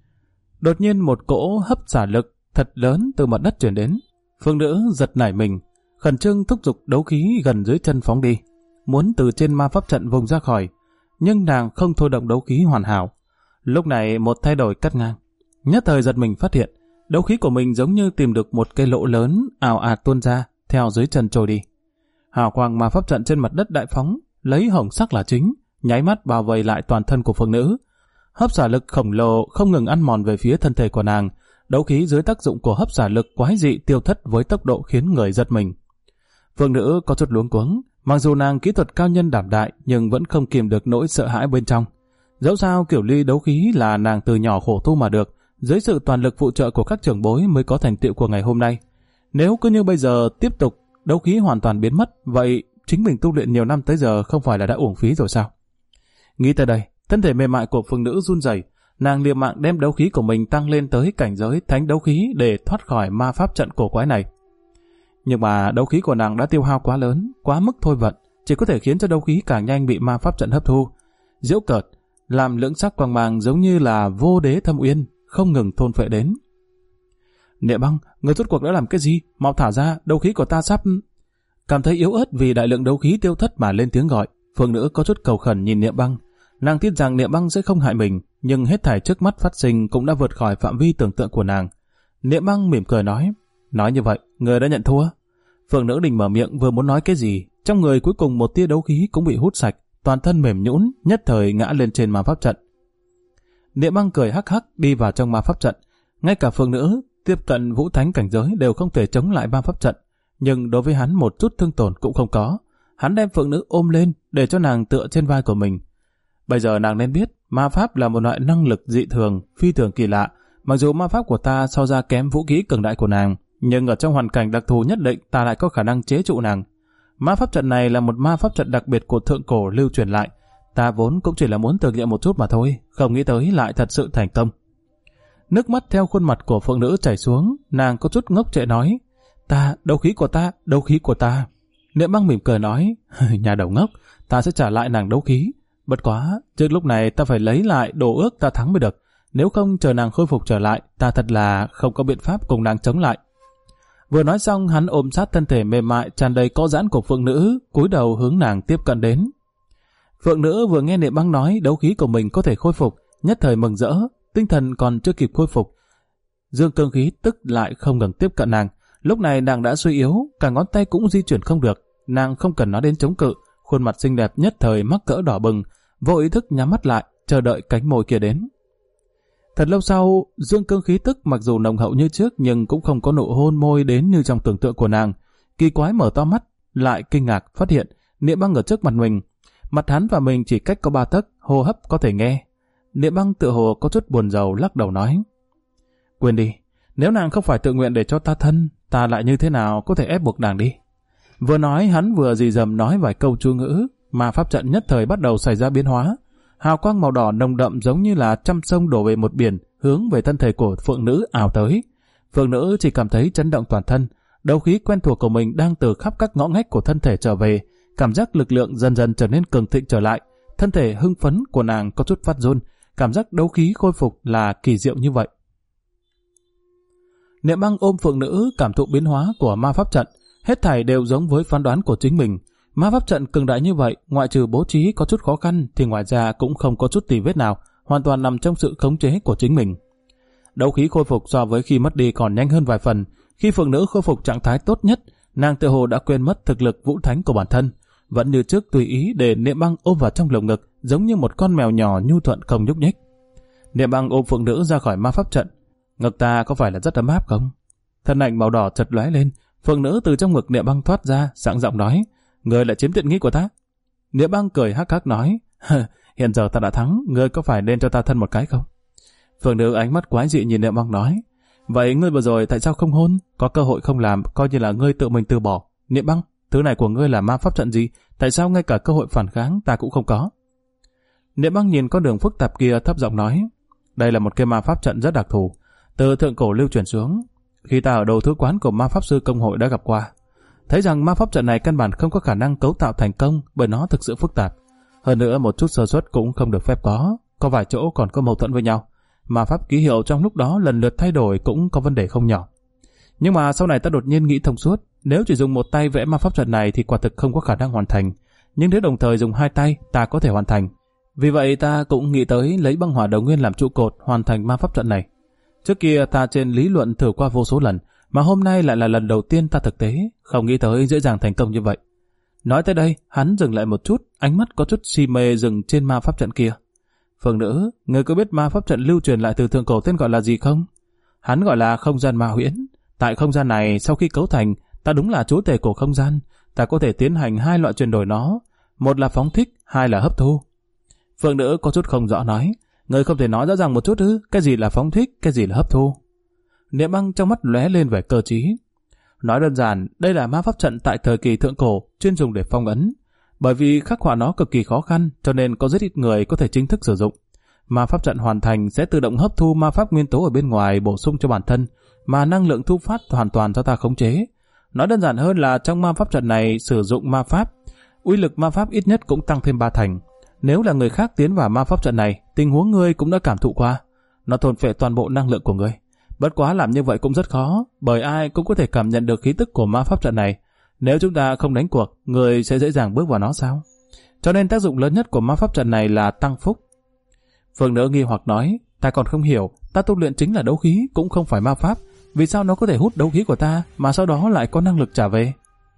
Speaker 1: Đột nhiên một cỗ hấp xả lực thật lớn từ mặt đất truyền đến. Phượng nữ giật nảy mình, khẩn trương thúc giục đấu khí gần dưới chân phóng đi, muốn từ trên ma pháp trận vùng ra khỏi, nhưng nàng không thôi động đấu khí hoàn hảo. Lúc này một thay đổi cắt ngang, nhất thời giật mình phát hiện đấu khí của mình giống như tìm được một cái lỗ lớn ào ạt tuôn ra theo dưới chân trôi đi. Hào quang ma pháp trận trên mặt đất đại phóng, lấy hồng sắc là chính, nháy mắt bao vây lại toàn thân của Phượng nữ. Hấp xả lực khổng lồ không ngừng ăn mòn về phía thân thể của nàng. Đấu khí dưới tác dụng của hấp xả lực quái dị tiêu thất với tốc độ khiến người giật mình. Phượng nữ có chút luống cuống, mặc dù nàng kỹ thuật cao nhân đảm đại nhưng vẫn không kiềm được nỗi sợ hãi bên trong. Dẫu sao kiểu ly đấu khí là nàng từ nhỏ khổ tu mà được, dưới sự toàn lực phụ trợ của các trưởng bối mới có thành tựu của ngày hôm nay. Nếu cứ như bây giờ tiếp tục đấu khí hoàn toàn biến mất, vậy chính mình tu luyện nhiều năm tới giờ không phải là đã uổng phí rồi sao? Nghĩ tới đây, thân thể mềm mại của Phượng nữ run rẩy, nàng liều mạng đem đấu khí của mình tăng lên tới cảnh giới thánh đấu khí để thoát khỏi ma pháp trận cổ quái này. Nhưng mà đấu khí của nàng đã tiêu hao quá lớn, quá mức thôi vận, chỉ có thể khiến cho đấu khí càng nhanh bị ma pháp trận hấp thu. Giễu cợt, làm lưỡng sắc quang mang giống như là vô đế thâm uyên, không ngừng thôn phệ đến. Niệm Băng, người rốt cuộc đã làm cái gì? Mau thả ra, đấu khí của ta sắp... Cảm thấy yếu ớt vì đại lượng đấu khí tiêu thất mà lên tiếng gọi, Phượng nữ có chút cầu khẩn nhìn Niệm Băng. Nàng tin rằng Niệm Băng sẽ không hại mình, nhưng hết thảy trước mắt phát sinh cũng đã vượt khỏi phạm vi tưởng tượng của nàng. Niệm Băng mỉm cười nói như vậy, người đã nhận thua. Phượng nữ định mở miệng vừa muốn nói cái gì, trong người cuối cùng một tia đấu khí cũng bị hút sạch, toàn thân mềm nhũn, nhất thời ngã lên trên ma pháp trận. Niệm Băng cười hắc hắc đi vào trong ma pháp trận, ngay cả Phượng nữ tiếp cận vũ thánh cảnh giới đều không thể chống lại ma pháp trận, nhưng đối với hắn một chút thương tổn cũng không có. Hắn đem phượng nữ ôm lên để cho nàng tựa trên vai của mình. Bây giờ nàng nên biết, ma pháp là một loại năng lực dị thường, phi thường kỳ lạ. Mặc dù ma pháp của ta so ra kém vũ khí cường đại của nàng, nhưng ở trong hoàn cảnh đặc thù nhất định ta lại có khả năng chế trụ nàng. Ma pháp trận này là một ma pháp trận đặc biệt của thượng cổ lưu truyền lại. Ta vốn cũng chỉ là muốn thử nghiệm một chút mà thôi, không nghĩ tới lại thật sự thành công. Nước mắt theo khuôn mặt của phượng nữ chảy xuống, nàng có chút ngốc trệ nói, đấu khí của ta, đấu khí của ta. Niệm Băng mỉm cười nói, nhà đầu ngốc, ta sẽ trả lại nàng đấu khí. Bất quá, trước lúc này ta phải lấy lại đồ ước ta thắng mới được, nếu không chờ nàng khôi phục trở lại, ta thật là không có biện pháp cùng nàng chống lại. Vừa nói xong, hắn ôm sát thân thể mềm mại tràn đầy có giãn của phượng nữ, cúi đầu hướng nàng tiếp cận đến. Phượng nữ vừa nghe Niệm Băng nói đấu khí của mình có thể khôi phục, nhất thời mừng rỡ, tinh thần còn chưa kịp khôi phục, dương cương khí tức lại không ngừng tiếp cận nàng. Lúc này nàng đã suy yếu, cả ngón tay cũng di chuyển không được, nàng không cần nói đến chống cự, khuôn mặt xinh đẹp nhất thời mắc cỡ đỏ bừng, vô ý thức nhắm mắt lại, chờ đợi cánh môi kia đến. Thật lâu sau, dương cương khí tức mặc dù nồng hậu như trước nhưng cũng không có nụ hôn môi đến như trong tưởng tượng của nàng. Kỳ quái mở to mắt, lại kinh ngạc phát hiện Niệm Băng ở trước mặt mình. Mặt hắn và mình chỉ cách có 3 tấc, hô hấp có thể nghe. Niệm Băng tựa hồ có chút buồn rầu lắc đầu nói, quên đi, nếu nàng không phải tự nguyện để cho ta thân, ta lại như thế nào có thể ép buộc nàng đi. Vừa nói hắn vừa rì rầm nói vài câu chú ngữ, mà pháp trận nhất thời bắt đầu xảy ra biến hóa. Hào quang màu đỏ nồng đậm giống như là trăm sông đổ về một biển, hướng về thân thể của phượng nữ ào tới. Phượng nữ chỉ cảm thấy chấn động toàn thân, đấu khí quen thuộc của mình đang từ khắp các ngõ ngách của thân thể trở về, cảm giác lực lượng dần dần trở nên cường thịnh trở lại. Thân thể hưng phấn của nàng có chút phát run, cảm giác đấu khí khôi phục là kỳ diệu như vậy. Niệm Băng ôm phượng nữ cảm thụ biến hóa của ma pháp trận, hết thảy đều giống với phán đoán của chính mình. Ma pháp trận cường đại như vậy, ngoại trừ bố trí có chút khó khăn thì ngoài ra cũng không có chút tì vết nào, hoàn toàn nằm trong sự khống chế của chính mình. Đấu khí khôi phục so với khi mất đi còn nhanh hơn vài phần. Khi phượng nữ khôi phục trạng thái tốt nhất, nàng tự hồ đã quên mất thực lực vũ thánh của bản thân, vẫn như trước tùy ý để Niệm Băng ôm vào trong lồng ngực, giống như một con mèo nhỏ nhu thuận không nhúc nhích. Niệm Băng ôm phượng nữ ra khỏi ma pháp trận. Ngực ta có phải là rất ấm áp không? Thân ảnh màu đỏ chợt lóe lên, phượng nữ từ trong ngực Niệm Băng thoát ra, sảng giọng nói, ngươi lại chiếm tiện nghi của ta. Niệm Băng cười hắc hắc nói, hiện giờ ta đã thắng, ngươi có phải nên cho ta thân một cái không? Phượng nữ ánh mắt quái dị nhìn Niệm Băng nói, vậy ngươi vừa rồi tại sao không hôn? Có cơ hội không làm, coi như là ngươi tự mình từ bỏ. Niệm Băng, thứ này của ngươi là ma pháp trận gì? Tại sao ngay cả cơ hội phản kháng ta cũng không có? Niệm Băng nhìn con đường phức tạp kia thấp giọng nói, đây là một cái ma pháp trận rất đặc thù, từ thượng cổ lưu truyền xuống. Khi ta ở đầu thứ quán của ma pháp sư công hội đã gặp qua, thấy rằng ma pháp trận này căn bản không có khả năng cấu tạo thành công bởi nó thực sự phức tạp. Hơn nữa một chút sơ suất cũng không được phép có vài chỗ còn có mâu thuẫn với nhau. Ma pháp ký hiệu trong lúc đó lần lượt thay đổi cũng có vấn đề không nhỏ. Nhưng mà sau này ta đột nhiên nghĩ thông suốt, nếu chỉ dùng một tay vẽ ma pháp trận này thì quả thực không có khả năng hoàn thành. Nhưng nếu đồng thời dùng 2 tay, ta có thể hoàn thành. Vì vậy ta cũng nghĩ tới lấy băng hỏa đầu nguyên làm trụ cột hoàn thành ma pháp trận này. Trước kia ta trên lý luận thử qua vô số lần, mà hôm nay lại là lần đầu tiên ta thực tế, không nghĩ tới dễ dàng thành công như vậy. Nói tới đây, hắn dừng lại một chút, ánh mắt có chút si mê dừng trên ma pháp trận kia. Phượng nữ, ngươi có biết ma pháp trận lưu truyền lại từ thượng cổ tên gọi là gì không? Hắn gọi là không gian ma huyễn. Tại không gian này, sau khi cấu thành, ta đúng là chúa tể của không gian. Ta có thể tiến hành 2 loại chuyển đổi nó, một là phóng thích, 2 là hấp thu. Phượng nữ có chút không rõ nói, ngươi không thể nói rõ ràng một chút ư? Cái gì là phóng thích, cái gì là hấp thu? Niệm Băng trong mắt lóe lên vẻ cơ trí. Nói đơn giản, đây là ma pháp trận tại thời kỳ thượng cổ, chuyên dùng để phong ấn. Bởi vì khắc họa nó cực kỳ khó khăn, cho nên có rất ít người có thể chính thức sử dụng. Ma pháp trận hoàn thành sẽ tự động hấp thu ma pháp nguyên tố ở bên ngoài bổ sung cho bản thân, mà năng lượng thu phát hoàn toàn do ta khống chế. Nói đơn giản hơn là trong ma pháp trận này sử dụng ma pháp, uy lực ma pháp ít nhất cũng tăng thêm 3 thành. Nếu là người khác tiến vào ma pháp trận này, tình huống ngươi cũng đã cảm thụ qua. Nó thôn phệ toàn bộ năng lượng của ngươi. Bất quá làm như vậy cũng rất khó, bởi ai cũng có thể cảm nhận được khí tức của ma pháp trận này. Nếu chúng ta không đánh cuộc, người sẽ dễ dàng bước vào nó sao? Cho nên tác dụng lớn nhất của ma pháp trận này là tăng phúc. Phượng nữ nghi hoặc nói, ta còn không hiểu, ta tu luyện chính là đấu khí, cũng không phải ma pháp. Vì sao nó có thể hút đấu khí của ta, mà sau đó lại có năng lực trả về?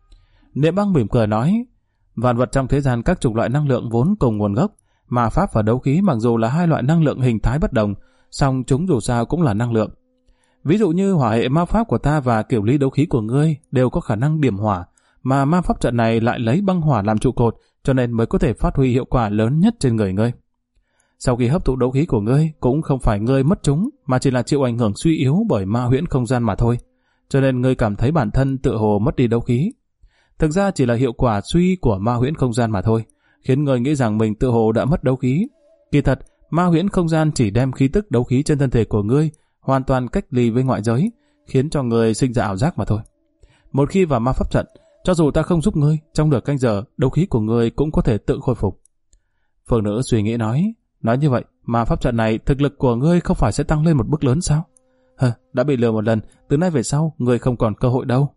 Speaker 1: Niệm Băng mỉm cười nói, vạn vật trong thế gian các chủng loại năng lượng vốn cùng nguồn gốc. Ma pháp và đấu khí mặc dù là 2 loại năng lượng hình thái bất đồng, song chúng dù sao cũng là năng lượng. Ví dụ như hỏa hệ ma pháp của ta và kiểu ly đấu khí của ngươi đều có khả năng điểm hỏa, mà ma pháp trận này lại lấy băng hỏa làm trụ cột, cho nên mới có thể phát huy hiệu quả lớn nhất trên người ngươi. Sau khi hấp thụ đấu khí của ngươi, cũng không phải ngươi mất chúng, mà chỉ là chịu ảnh hưởng suy yếu bởi ma huyễn không gian mà thôi. Cho nên ngươi cảm thấy bản thân tựa hồ mất đi đấu khí. Thực ra chỉ là hiệu quả suy của ma huyễn không gian mà thôi, khiến ngươi nghĩ rằng mình tựa hồ đã mất đấu khí. Kỳ thật, ma huyễn không gian chỉ đem khí tức đấu khí trên thân thể của ngươi hoàn toàn cách ly với ngoại giới, khiến cho ngươi sinh ra ảo giác mà thôi. Một khi vào ma pháp trận, cho dù ta không giúp ngươi, trong nửa canh giờ, đấu khí của ngươi cũng có thể tự khôi phục. Phượng nữ suy nghĩ nói như vậy, ma pháp trận này thực lực của ngươi không phải sẽ tăng lên một bước lớn sao? Đã bị lừa một lần, từ nay về sau, ngươi không còn cơ hội đâu.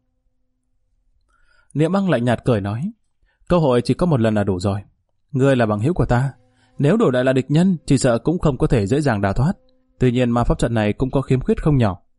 Speaker 1: Niệm Băng lạnh nhạt cười nói, cơ hội chỉ có một lần là đủ rồi. Ngươi là bằng hữu của ta, nếu đổi lại là địch nhân, chỉ sợ cũng không có thể dễ dàng đào thoát. Tuy nhiên ma pháp trận này cũng có khiếm khuyết không nhỏ.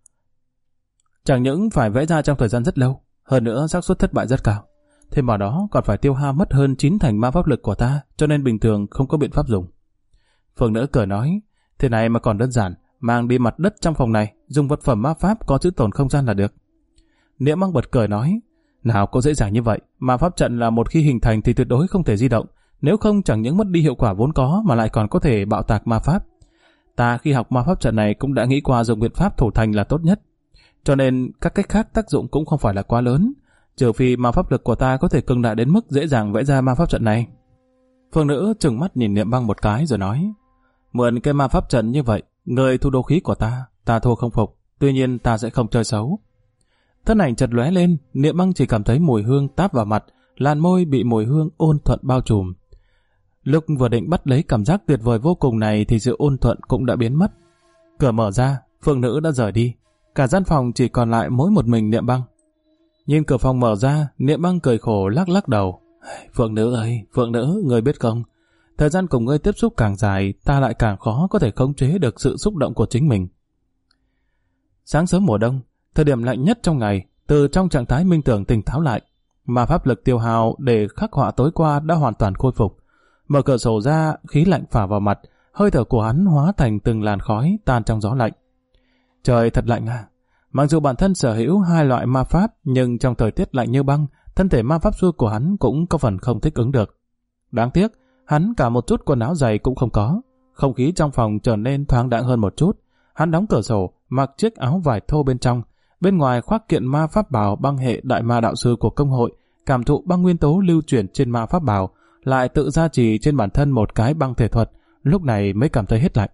Speaker 1: Chẳng những phải vẽ ra trong thời gian rất lâu, hơn nữa xác suất thất bại rất cao. Thêm vào đó còn phải tiêu hao mất hơn 9 thành ma pháp lực của ta, cho nên bình thường không có biện pháp dùng. Phượng nữ cười nói, thế này mà còn đơn giản, mang đi mặt đất trong phòng này, dùng vật phẩm ma pháp có chữ tồn không gian là được. Niệm Băng bật cười nói, nào có dễ dàng như vậy, ma pháp trận là một khi hình thành thì tuyệt đối không thể di động, nếu không chẳng những mất đi hiệu quả vốn có mà lại còn có thể bạo tạc ma pháp. Ta khi học ma pháp trận này cũng đã nghĩ qua dùng biện pháp thủ thành là tốt nhất, cho nên các cách khác tác dụng cũng không phải là quá lớn, trừ phi ma pháp lực của ta có thể cường đại đến mức dễ dàng vẽ ra ma pháp trận này. Phương nữ trừng mắt nhìn Niệm Băng một cái rồi nói, mượn cái ma pháp trận như vậy, người thu đấu khí của ta thua không phục, tuy nhiên ta sẽ không chơi xấu. Thân ảnh chợt lóe lên, Niệm Băng chỉ cảm thấy mùi hương táp vào mặt, làn môi bị mùi hương ôn thuận bao trùm. Lúc vừa định bắt lấy cảm giác tuyệt vời vô cùng này thì sự ôn thuận cũng đã biến mất. Cửa mở ra, Phượng nữ đã rời đi, cả gian phòng chỉ còn lại mỗi một mình Niệm Băng. Nhìn cửa phòng mở ra, Niệm Băng cười khổ lắc lắc đầu. Phượng nữ ơi, Phượng nữ, người biết không, thời gian cùng ngươi tiếp xúc càng dài, ta lại càng khó có thể khống chế được sự xúc động của chính mình. Sáng sớm mùa đông, thời điểm lạnh nhất trong ngày, từ trong trạng thái minh tưởng tỉnh táo lại, mà pháp lực tiêu hao để khắc họa tối qua đã hoàn toàn khôi phục. Mở cửa sổ ra, khí lạnh phả vào mặt, hơi thở của hắn hóa thành từng làn khói tan trong gió lạnh. Trời thật lạnh à! Mặc dù bản thân sở hữu hai loại ma pháp, nhưng trong thời tiết lạnh như băng, thân thể ma pháp sư của hắn cũng có phần không thích ứng được. Đáng tiếc, hắn cả một chút quần áo dày cũng không có. Không khí trong phòng trở nên thoáng đãng hơn một chút. Hắn đóng cửa sổ, mặc chiếc áo vải thô bên trong. Bên ngoài khoác kiện ma pháp bào băng hệ đại ma đạo sư của công hội, cảm thụ băng nguyên tố lưu chuyển trên ma pháp bào, lại tự gia trì trên bản thân một cái băng thể thuật, lúc này mới cảm thấy hết lạnh.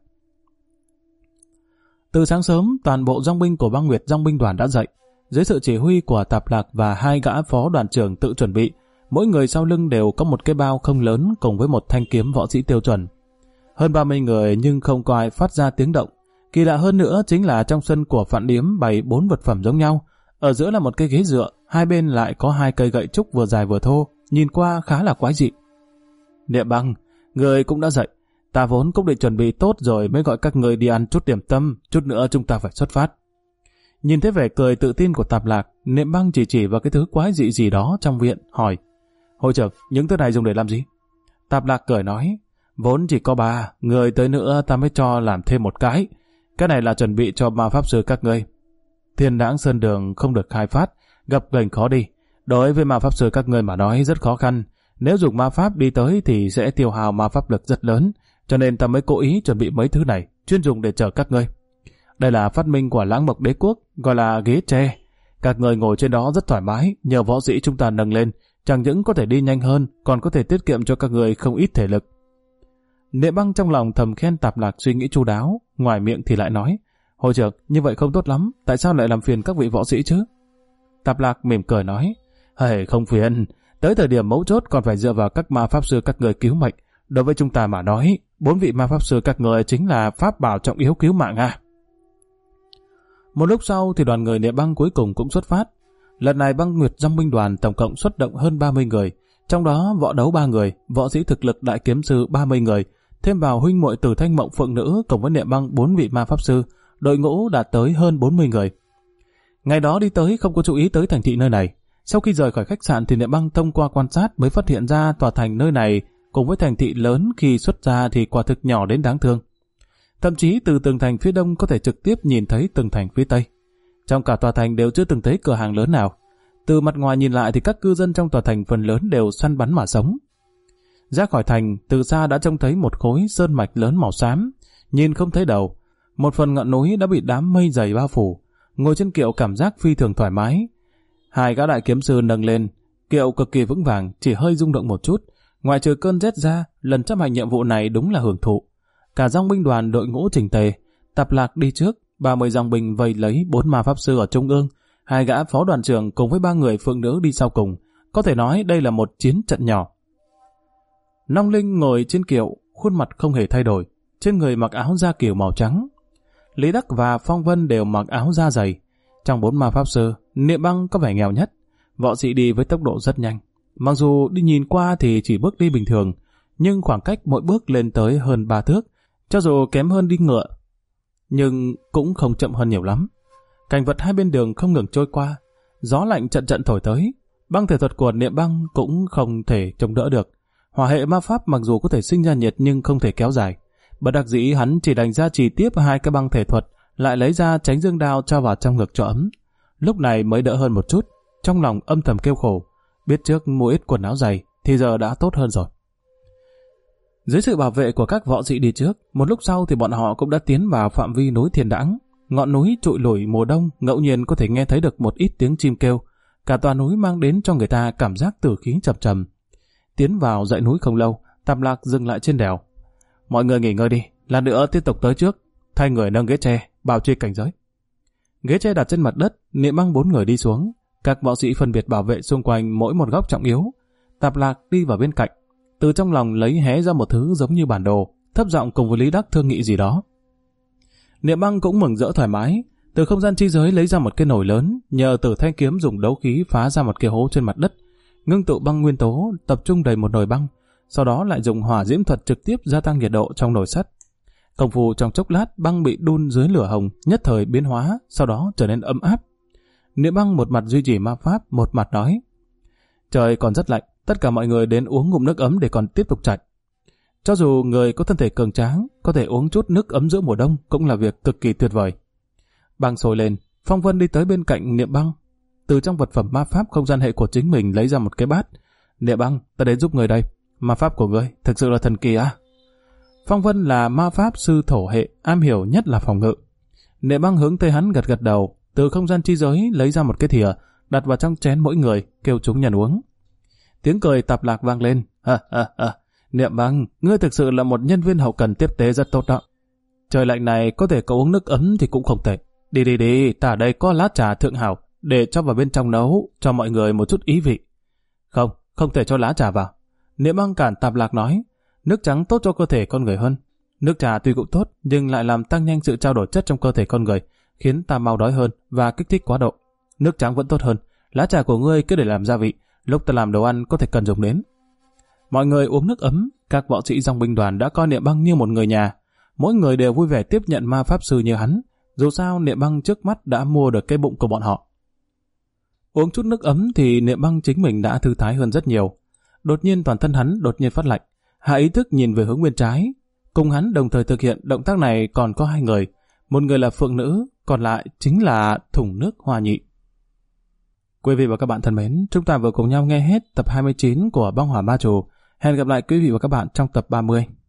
Speaker 1: Từ sáng sớm, toàn bộ dòng binh của băng nguyệt dòng binh đoàn đã dậy. Dưới sự chỉ huy của Tạp Lạc và hai gã phó đoàn trưởng tự chuẩn bị, mỗi người sau lưng đều có một cái bao không lớn cùng với một thanh kiếm võ sĩ tiêu chuẩn. Hơn 30 người nhưng không có ai phát ra tiếng động. Kỳ lạ hơn nữa chính là trong sân của Phạn Điếm bày 4 vật phẩm giống nhau. Ở giữa là một cái ghế dựa, hai bên lại có 2 cây gậy trúc vừa dài vừa thô, nhìn qua khá là quái dị. Niệm Băng, người cũng đã dậy. Ta vốn cũng định chuẩn bị tốt rồi mới gọi các người đi ăn chút điểm tâm, chút nữa chúng ta phải xuất phát. Nhìn thấy vẻ cười tự tin của Tạp Lạc, Niệm Băng chỉ vào cái thứ quái dị gì đó trong viện, hỏi: Hội trưởng, những thứ này dùng để làm gì? Tạp Lạc cười nói: Vốn chỉ có 3, người tới nữa ta mới cho làm thêm một cái. Cái này là chuẩn bị cho ma pháp sư các ngươi. Thiên Đãng Sơn Đường không được khai phát, gập ghềnh khó đi. Đối với ma pháp sư các ngươi mà nói rất khó khăn. Nếu dùng ma pháp đi tới thì sẽ tiêu hao ma pháp lực rất lớn, cho nên ta mới cố ý chuẩn bị mấy thứ này, chuyên dùng để chở các ngươi. Đây là phát minh của Lãng Mộc Đế Quốc, gọi là ghế tre. Các người ngồi trên đó rất thoải mái, nhờ võ sĩ chúng ta nâng lên, chẳng những có thể đi nhanh hơn, còn có thể tiết kiệm cho các người không ít thể lực. Niệm Băng trong lòng thầm khen Tạp Lạc suy nghĩ chu đáo, ngoài miệng thì lại nói: Hội trưởng, như vậy không tốt lắm, tại sao lại làm phiền các vị võ sĩ chứ? Tạp Lạc mỉm cười nói: Không phiền, tới thời điểm mấu chốt còn phải dựa vào các ma pháp sư các người cứu mệnh. Đối với chúng ta mà nói, 4 vị ma pháp sư các người chính là pháp bảo trọng yếu cứu mạng à. Một lúc sau thì đoàn người Niệm Băng cuối cùng cũng xuất phát. Lần này Băng Nguyệt Dòng binh đoàn tổng cộng xuất động hơn 30 người, trong đó võ đấu 3 người, võ sĩ thực lực đại kiếm sư 30 người, thêm vào huynh muội Tử Thanh Mộng Phượng Nữ cùng với Niệm Băng 4 vị ma pháp sư, đội ngũ đạt tới hơn 40 người. Ngày đó đi tới không có chú ý tới thành thị nơi này. Sau khi rời khỏi khách sạn thì Niệm Băng thông qua quan sát mới phát hiện ra tòa thành nơi này cùng với thành thị lớn khi xuất ra thì quả thực nhỏ đến đáng thương. Thậm chí từ tường thành phía đông có thể trực tiếp nhìn thấy tường thành phía tây. Trong cả tòa thành đều chưa từng thấy cửa hàng lớn nào. Từ mặt ngoài nhìn lại thì các cư dân trong tòa thành phần lớn đều săn bắn mà sống. Ra khỏi thành, từ xa đã trông thấy một khối sơn mạch lớn màu xám, nhìn không thấy đầu. Một phần ngọn núi đã bị đám mây dày bao phủ. Ngồi trên kiệu cảm giác phi thường thoải mái. Hai gã đại kiếm sư nâng lên, kiệu cực kỳ vững vàng, chỉ hơi rung động một chút. Ngoại trừ cơn rét ra, lần chấp hành nhiệm vụ này đúng là hưởng thụ. Cả dòng binh đoàn đội ngũ chỉnh tề, Tạp Lạc đi trước, 30 dòng binh vây lấy 4 ma pháp sư ở trung ương, 2 gã phó đoàn trưởng cùng với 3 người phượng nữ đi sau cùng. Có thể nói đây là một chiến trận nhỏ. Long Linh ngồi trên kiệu, khuôn mặt không hề thay đổi, trên người mặc áo da kiều màu trắng. Lý Đắc và Phong Vân đều mặc áo da dày. Trong 4 ma pháp sư, Niệm Băng có vẻ nghèo nhất. Võ sĩ đi với tốc độ rất nhanh. Mặc dù đi nhìn qua thì chỉ bước đi bình thường, nhưng khoảng cách mỗi bước lên tới hơn 3 thước, cho dù kém hơn đi ngựa, nhưng cũng không chậm hơn nhiều lắm. Cảnh vật hai bên đường không ngừng trôi qua, gió lạnh trận trận thổi tới, băng thể thuật của Niệm Băng cũng không thể chống đỡ được. Hỏa hệ ma pháp mặc dù có thể sinh ra nhiệt nhưng không thể kéo dài. Bất đắc dĩ hắn chỉ đành ra chỉ tiếp 2 cái băng thể thuật, lại lấy ra tránh dương đao cho vào trong ngực cho ấm. Lúc này mới đỡ hơn một chút, trong lòng âm thầm kêu khổ. Biết trước mua ít quần áo dày thì giờ đã tốt hơn rồi. Dưới sự bảo vệ của các võ sĩ đi trước, một lúc sau thì bọn họ cũng đã tiến vào phạm vi núi Thiên Đãng. Ngọn núi trụi lủi mùa đông, ngẫu nhiên có thể nghe thấy được một ít tiếng chim kêu. Cả tòa núi mang đến cho người ta cảm giác tử khí trầm trầm. Tiến vào dãy núi không lâu, Tạp Lạc dừng lại trên đèo. Mọi người nghỉ ngơi đi, lát nữa tiếp tục tới trước. Thay người nâng ghế tre, bảo trì cảnh giới. Ghế tre đặt trên mặt đất, Niệm Băng 4 người đi xuống. Các võ sĩ phân biệt bảo vệ xung quanh mỗi một góc trọng yếu. Tạp Lạc đi vào bên cạnh, từ trong lòng lấy hé ra một thứ giống như bản đồ, thấp giọng cùng với Lý Đắc thương nghị gì đó. Niệm Băng cũng mừng rỡ thoải mái, từ không gian chi giới lấy ra một cái nồi lớn, nhờ Tử Thanh kiếm dùng đấu khí phá ra một cái hố trên mặt đất, ngưng tụ băng nguyên tố tập trung đầy một nồi băng, sau đó lại dùng hỏa diễm thuật trực tiếp gia tăng nhiệt độ trong nồi sắt. Công phu trong chốc lát, băng bị đun dưới lửa hồng, nhất thời biến hóa, sau đó trở nên ấm áp. Niệm Băng một mặt duy trì ma pháp, một mặt nói: trời còn rất lạnh, tất cả mọi người đến uống ngụm nước ấm để còn tiếp tục chạy. Cho dù người có thân thể cường tráng, có thể uống chút nước ấm giữa mùa đông cũng là việc cực kỳ tuyệt vời. Băng sôi lên, Phong Vân đi tới bên cạnh Niệm Băng, từ trong vật phẩm ma pháp không gian hệ của chính mình lấy ra một cái bát. Niệm Băng, ta đến giúp người đây. Ma pháp của ngươi thực sự là thần kỳ á. Phong Vân là ma pháp sư thổ hệ, am hiểu nhất là phòng ngự. Niệm Băng hướng tới hắn gật gật đầu, từ không gian chi giới lấy ra một cái thìa, đặt vào trong chén mỗi người, kêu chúng nhận uống. Tiếng cười Tạp Lạc vang lên. Niệm Băng, ngươi thực sự là một nhân viên hậu cần tiếp tế rất tốt đó. Trời lạnh này có thể có uống nước ấm thì cũng không tệ. Đi, ta ở đây có lá trà thượng hảo, để cho vào bên trong nấu, cho mọi người một chút ý vị. Không thể cho lá trà vào. Niệm Băng cản Tạp Lạc nói, nước trắng tốt cho cơ thể con người hơn. Nước trà tuy cũng tốt, nhưng lại làm tăng nhanh sự trao đổi chất trong cơ thể con người, khiến ta mau đói hơn và kích thích quá độ. Nước trắng vẫn tốt hơn. Lá trà của ngươi cứ để làm gia vị, lúc ta làm đồ ăn có thể cần dùng đến. Mọi người uống nước ấm, các võ sĩ dòng binh đoàn đã coi Niệm Băng như một người nhà. Mỗi người đều vui vẻ tiếp nhận ma pháp sư như hắn. Dù sao Niệm Băng trước mắt đã mua được cái bụng của bọn họ. Uống chút nước ấm thì Niệm Băng chính mình đã thư thái hơn rất nhiều. Đột nhiên toàn thân hắn đột nhiên phát lạnh, hạ ý thức nhìn về hướng bên trái. Cùng hắn đồng thời thực hiện động tác này còn có 2 người, một người là phượng nữ, còn lại chính là thùng nước Hoa Nhị. Quý vị và các bạn thân mến, chúng ta vừa cùng nhau nghe hết tập 29 của Băng Hỏa Ma Trù. Hẹn gặp lại quý vị và các bạn trong tập 30.